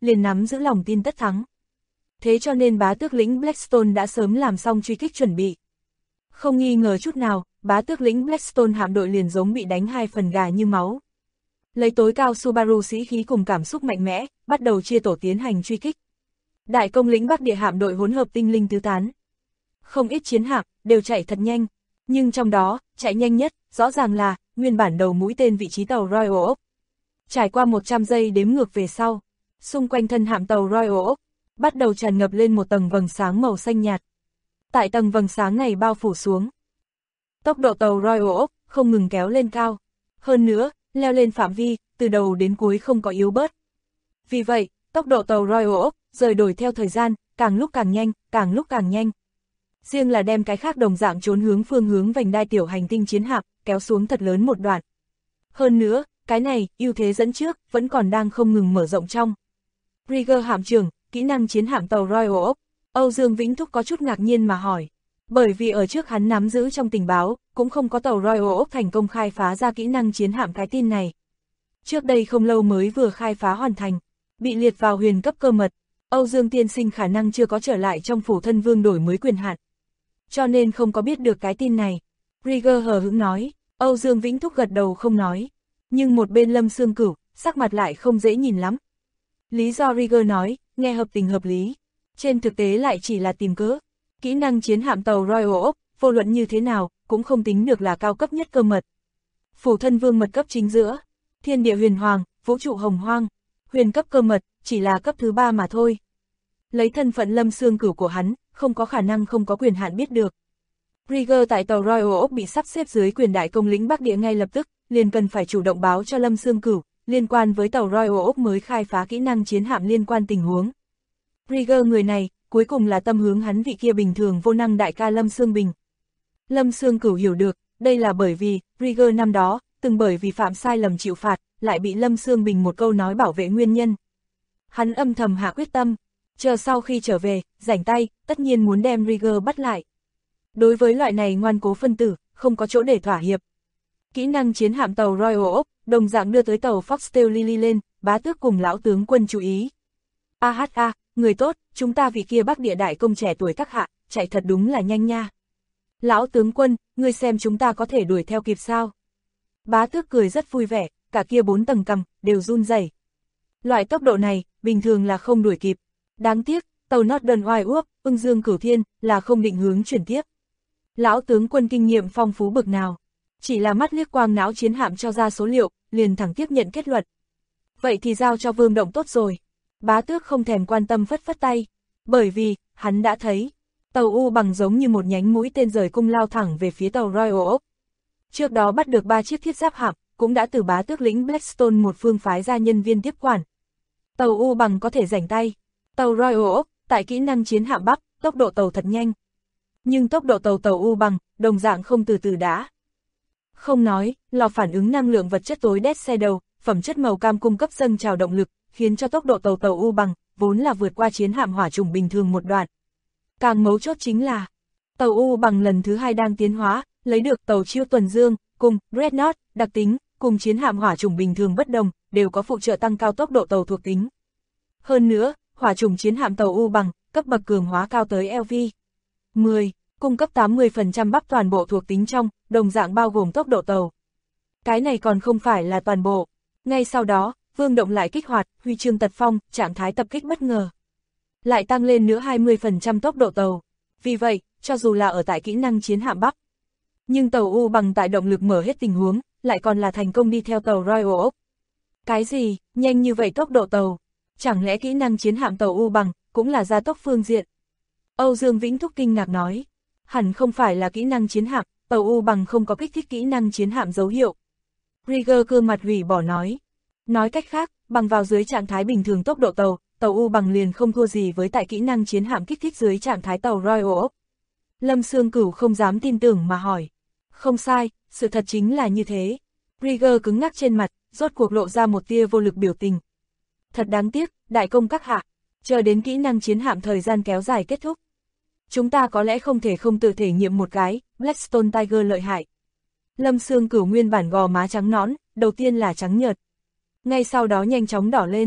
liền nắm giữ lòng tin tất thắng. Thế cho nên bá tước lĩnh Blackstone đã sớm làm xong truy kích chuẩn bị. Không nghi ngờ chút nào, bá tước lĩnh Blackstone hạm đội liền giống bị đánh 2 phần gà như máu. Lấy tối cao Subaru sĩ khí cùng cảm xúc mạnh mẽ, bắt đầu chia tổ tiến hành truy kích. Đại công lĩnh Bắc Địa hạm đội hỗn hợp tinh linh tứ tán. Không ít chiến hạm, đều chạy thật nhanh. Nhưng trong đó, chạy nhanh nhất, rõ ràng là, nguyên bản đầu mũi tên vị trí tàu Royal Oak. Trải qua 100 giây đếm ngược về sau, xung quanh thân hạm tàu Royal Oak, bắt đầu tràn ngập lên một tầng vầng sáng màu xanh nhạt. Tại tầng vầng sáng này bao phủ xuống. Tốc độ tàu Royal Oak không ngừng kéo lên cao. Hơn nữa, leo lên phạm vi, từ đầu đến cuối không có yếu bớt. Vì vậy, tốc độ tàu Royal Oak rời đổi theo thời gian, càng lúc càng nhanh, càng lúc càng nhanh. Riêng là đem cái khác đồng dạng trốn hướng phương hướng vành đai tiểu hành tinh chiến hạm, kéo xuống thật lớn một đoạn. Hơn nữa, cái này, ưu thế dẫn trước, vẫn còn đang không ngừng mở rộng trong. Rieger hạm trưởng, kỹ năng chiến hạm tàu Royal Oak, Âu Dương Vĩnh Thúc có chút ngạc nhiên mà hỏi. Bởi vì ở trước hắn nắm giữ trong tình báo, cũng không có tàu Royal Oak thành công khai phá ra kỹ năng chiến hạm cái tin này. Trước đây không lâu mới vừa khai phá hoàn thành, bị liệt vào huyền cấp cơ mật, Âu Dương tiên sinh khả năng chưa có trở lại trong phủ thân vương đổi mới quyền hạn. Cho nên không có biết được cái tin này. Rieger hờ hững nói, Âu Dương Vĩnh Thúc gật đầu không nói. Nhưng một bên Lâm Sương Cửu, sắc mặt lại không dễ nhìn lắm. Lý do Rieger nói, nghe hợp tình hợp lý. Trên thực tế lại chỉ là tìm cớ. Kỹ năng chiến hạm tàu Royal Oak, vô luận như thế nào, cũng không tính được là cao cấp nhất cơ mật. Phủ thân vương mật cấp chính giữa, thiên địa huyền hoàng, vũ trụ hồng hoang, huyền cấp cơ mật, chỉ là cấp thứ 3 mà thôi. Lấy thân phận Lâm Sương Cửu của hắn, không có khả năng không có quyền hạn biết được. Rieger tại tàu Royal Oak bị sắp xếp dưới quyền đại công lĩnh Bắc Địa ngay lập tức, liền cần phải chủ động báo cho Lâm Sương Cửu, liên quan với tàu Royal Oak mới khai phá kỹ năng chiến hạm liên quan tình huống. Rieger người này, cuối cùng là tâm hướng hắn vị kia bình thường vô năng đại ca Lâm Sương Bình. Lâm Sương Cửu hiểu được, đây là bởi vì, Rieger năm đó, từng bởi vì phạm sai lầm chịu phạt, lại bị Lâm Sương Bình một câu nói bảo vệ nguyên nhân. Hắn âm thầm hạ quyết tâm, chờ sau khi trở về, rảnh tay, tất nhiên muốn đem Rieger bắt lại. Đối với loại này ngoan cố phân tử, không có chỗ để thỏa hiệp. Kỹ năng chiến hạm tàu Royal Oak, đồng dạng đưa tới tàu Foxtail Lily lên, bá tước cùng lão tướng quân chú ý. AHA, người tốt, chúng ta vị kia Bắc Địa đại công trẻ tuổi các hạ, chạy thật đúng là nhanh nha. Lão tướng quân, ngươi xem chúng ta có thể đuổi theo kịp sao? Bá tước cười rất vui vẻ, cả kia 4 tầng cằm, đều run rẩy. Loại tốc độ này, bình thường là không đuổi kịp. Đáng tiếc, tàu Northern White Ưng Dương Cửu Thiên, là không định hướng chuyển tiếp. Lão tướng quân kinh nghiệm phong phú bực nào. Chỉ là mắt liếc quang não chiến hạm cho ra số liệu, liền thẳng tiếp nhận kết luận. Vậy thì giao cho Vương Động tốt rồi. Bá tước không thèm quan tâm phất phất tay. Bởi vì, hắn đã thấy, tàu U bằng giống như một nhánh mũi tên rời cung lao thẳng về phía tàu Royal Oak. Trước đó bắt được 3 chiếc thiết giáp hạm, cũng đã từ bá tước lĩnh Blackstone một phương phái ra nhân viên tiếp quản. Tàu U bằng có thể rảnh tay. Tàu Royal Oak, tại kỹ năng chiến hạm Bắc, tốc độ tàu thật nhanh. Nhưng tốc độ tàu U bằng, đồng dạng không từ từ đã. Không nói, lò phản ứng năng lượng vật chất tối đét xe đầu, phẩm chất màu cam cung cấp dâng trào động lực, khiến cho tốc độ tàu U bằng, vốn là vượt qua chiến hạm hỏa trùng bình thường một đoạn. Càng mấu chốt chính là, tàu U bằng lần thứ 2 đang tiến hóa, lấy được tàu chiêu tuần dương, cùng Dreadnought, đặc tính, cùng chiến hạm hỏa trùng bình thường bất đồng, đều có phụ trợ tăng cao tốc độ tàu thuộc tính. Hơn nữa, hỏa trùng chiến hạm tàu U bằng, cấp bậc cường hóa cao tới LV10, cung cấp 80% bắp toàn bộ thuộc tính trong, đồng dạng bao gồm tốc độ tàu. Cái này còn không phải là toàn bộ. Ngay sau đó, Vương Động lại kích hoạt, huy chương tật phong, trạng thái tập kích bất ngờ. Lại tăng lên nữa 20% tốc độ tàu. Vì vậy, cho dù là ở tại kỹ năng chiến hạm Bắc, nhưng tàu U bằng tại động lực mở hết tình huống, lại còn là thành công đi theo tàu Royal Oak. Cái gì, nhanh như vậy tốc độ tàu? Chẳng lẽ kỹ năng chiến hạm tàu U bằng, cũng là gia tốc phương diện? Âu Dương Vĩnh Thúc kinh ngạc nói, hẳn không phải là kỹ năng chiến hạm, tàu U bằng không có kích thích kỹ năng chiến hạm dấu hiệu. Rieger gương mặt hủy bỏ nói. Nói cách khác, bằng vào dưới trạng thái bình thường tốc độ tàu U bằng liền không thua gì với tại kỹ năng chiến hạm kích thích dưới trạng thái tàu Royal Oak. Lâm Sương Cửu không dám tin tưởng mà hỏi. Không sai, sự thật chính là như thế. Rieger cứng ngắc trên mặt, rốt cuộc lộ ra một tia vô lực biểu tình. Thật đáng tiếc, đại công các hạ, chờ đến kỹ năng chiến hạm thời gian kéo dài kết thúc. Chúng ta có lẽ không thể không tự thể nghiệm một cái, Blackstone Tiger lợi hại. Lâm Sương Cửu nguyên bản gò má trắng nõn, đầu tiên là trắng nhợt. Ngay sau đó nhanh chóng đỏ lên.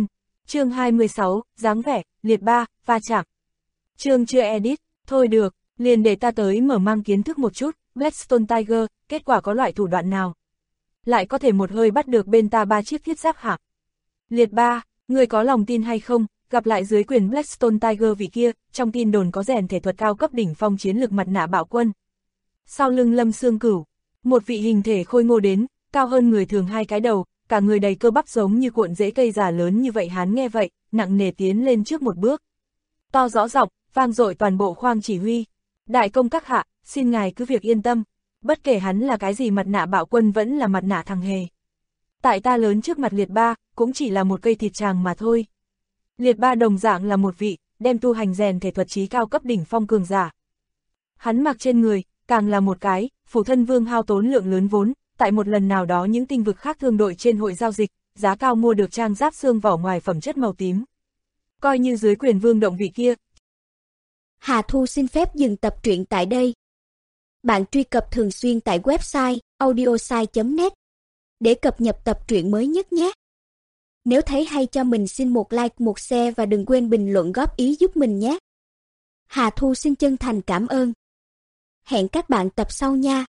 Chương 26, dáng vẻ, liệt ba, va chạm. Chương chưa edit, thôi được, liền để ta tới mở mang kiến thức một chút, Blackstone Tiger, kết quả có loại thủ đoạn nào? Lại có thể một hơi bắt được bên ta 3 chiếc thiết giáp hả? Liệt ba, người có lòng tin hay không, gặp lại dưới quyền Blackstone Tiger vị kia, trong tin đồn có rèn thể thuật cao cấp đỉnh phong chiến lực mặt nạ bạo quân. Sau lưng Lâm Xương Cửu, một vị hình thể khôi ngô đến, cao hơn người thường 2 cái đầu, cả người đầy cơ bắp giống như cuộn rễ cây già lớn như vậy. Hắn nghe vậy, nặng nề tiến lên trước một bước. To rõ giọng, vang dội toàn bộ khoang chỉ huy. Đại công các hạ, xin ngài cứ việc yên tâm. Bất kể hắn là cái gì, mặt nạ bạo quân vẫn là mặt nạ thằng hề. Tại ta lớn trước mặt liệt ba, cũng chỉ là một cây thịt tràng mà thôi. Liệt ba đồng dạng là một vị, đem tu hành rèn thể thuật trí cao cấp đỉnh phong cường giả. Hắn mặc trên người, càng là một cái, phủ thân vương hao tốn lượng lớn vốn, tại một lần nào đó những tinh vực khác thương đội trên hội giao dịch, giá cao mua được trang giáp xương vỏ ngoài phẩm chất màu tím. Coi như dưới quyền vương động vị kia. Hà Thu xin phép dừng tập truyện tại đây. Bạn truy cập thường xuyên tại website audiosai.net để cập nhật tập truyện mới nhất nhé. Nếu thấy hay cho mình xin một like, một share và đừng quên bình luận góp ý giúp mình nhé. Hà Thu xin chân thành cảm ơn. Hẹn các bạn tập sau nha.